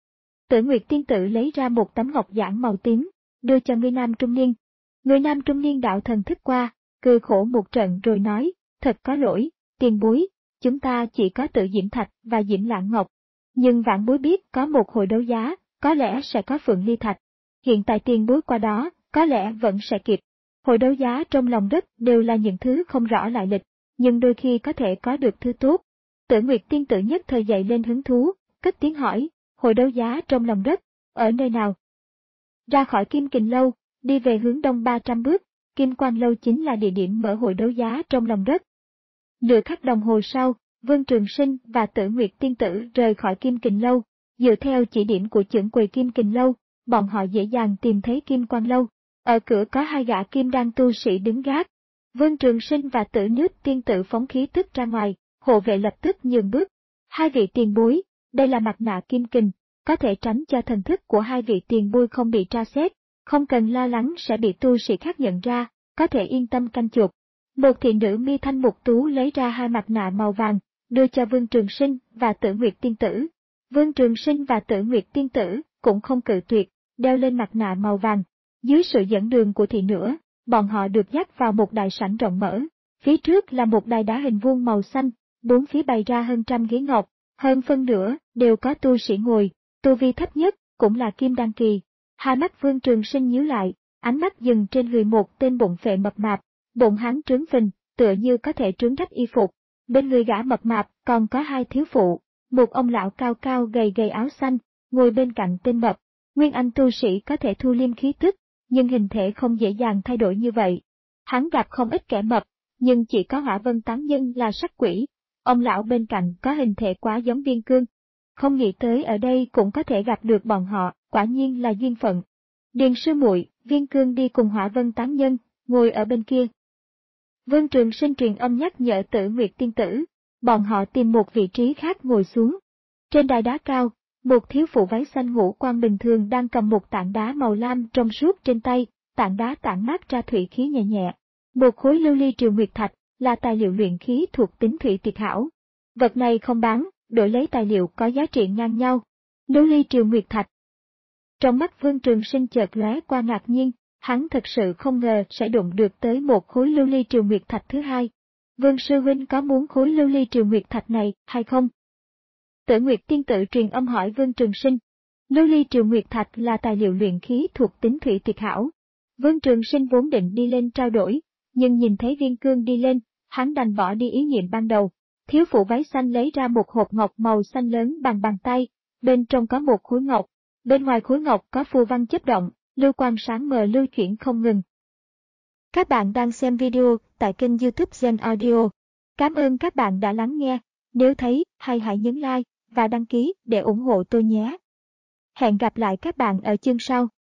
Tử Nguyệt tiên tử lấy ra một tấm ngọc giản màu tím, đưa cho người nam trung niên. Người nam trung niên đạo thần thức qua, cười khổ một trận rồi nói, thật có lỗi, tiền bối, chúng ta chỉ có tự diễm thạch và diễm lạng ngọc. Nhưng vãn bối biết có một hồi đấu giá, có lẽ sẽ có phượng ly thạch. Hiện tại tiền bối qua đó, có lẽ vẫn sẽ kịp. Hồi đấu giá trong lòng đất đều là những thứ không rõ lại lịch, nhưng đôi khi có thể có được thứ tốt. Tử Nguyệt tiên tử nhất thời dậy lên hứng thú, cất tiếng hỏi, hồi đấu giá trong lòng đất, ở nơi nào? Ra khỏi Kim Kình Lâu, đi về hướng đông ba trăm bước, Kim Quang Lâu chính là địa điểm mở hội đấu giá trong lòng đất. Nửa khắc đồng hồ sau, Vương Trường Sinh và Tử Nguyệt tiên tử rời khỏi Kim Kình Lâu, dựa theo chỉ điểm của trưởng quầy Kim Kình Lâu, bọn họ dễ dàng tìm thấy Kim Quang Lâu. Ở cửa có hai gã kim đan tu sĩ đứng gác. Vương Trường Sinh và Tử Nước tiên tử phóng khí tức ra ngoài, hộ vệ lập tức nhường bước. Hai vị tiền bối, đây là mặt nạ kim kình, có thể tránh cho thần thức của hai vị tiền bối không bị tra xét, không cần lo lắng sẽ bị tu sĩ khác nhận ra, có thể yên tâm canh chuột. Một thị nữ mi thanh mục tú lấy ra hai mặt nạ màu vàng, đưa cho Vương Trường Sinh và Tử Nguyệt tiên tử. Vương Trường Sinh và Tử Nguyệt tiên tử cũng không cự tuyệt, đeo lên mặt nạ màu vàng. Dưới sự dẫn đường của thị nữ, bọn họ được dắt vào một đại sảnh rộng mở. Phía trước là một đài đá hình vuông màu xanh, bốn phía bày ra hơn trăm ghế ngọc, hơn phân nửa đều có tu sĩ ngồi, tu vi thấp nhất cũng là kim đan kỳ. Hai mắt Vương Trường Sinh nhíu lại, ánh mắt dừng trên người một tên bụng phệ mập mạp, bụng hắn trướng phình, tựa như có thể trướng rách y phục. Bên người gã mập mạp còn có hai thiếu phụ, một ông lão cao cao gầy gầy áo xanh, ngồi bên cạnh tên mập. Nguyên anh tu sĩ có thể thu liêm khí tức, nhưng hình thể không dễ dàng thay đổi như vậy. Hắn gặp không ít kẻ mập, nhưng chỉ có Hỏa Vân tán nhân là sắc quỷ. Ông lão bên cạnh có hình thể quá giống Viên Cương. Không nghĩ tới ở đây cũng có thể gặp được bọn họ, quả nhiên là duyên phận. Điền sư muội, Viên Cương đi cùng Hỏa Vân tán nhân, ngồi ở bên kia. Vương Trường Sinh truyền âm nhắc nhở Tử Nguyệt tiên tử, bọn họ tìm một vị trí khác ngồi xuống. Trên đài đá cao, một thiếu phụ váy xanh ngũ quan bình thường đang cầm một tảng đá màu lam trong suốt trên tay, tảng đá tản mát ra thủy khí nhẹ nhẹ. Một khối lưu ly triều nguyệt thạch là tài liệu luyện khí thuộc tính thủy tuyệt hảo. Vật này không bán, đổi lấy tài liệu có giá trị ngang nhau. Lưu ly triều nguyệt thạch. Trong mắt Vương Trường Sinh chợt lóe qua ngạc nhiên, hắn thật sự không ngờ sẽ đụng được tới một khối lưu ly triều nguyệt thạch thứ hai. Vương sư huynh có muốn khối lưu ly triều nguyệt thạch này hay không? Tử Nguyệt tiên tử truyền âm hỏi Vương Trường Sinh. Lưu ly triều nguyệt thạch là tài liệu luyện khí thuộc tính thủy tuyệt hảo. Vương Trường Sinh vốn định đi lên trao đổi, nhưng nhìn thấy Viên Cương đi lên, hắn đành bỏ đi ý niệm ban đầu. Thiếu phụ váy xanh lấy ra một hộp ngọc màu xanh lớn bằng bàn tay, bên trong có một khối ngọc, bên ngoài khối ngọc có phù văn chớp động, lưu quang sáng mờ lưu chuyển không ngừng. Các bạn đang xem video tại kênh YouTube Gen Audio. Cảm ơn các bạn đã lắng nghe. Nếu thấy hay hãy nhấn like và đăng ký để ủng hộ tôi nhé. Hẹn gặp lại các bạn ở chương sau.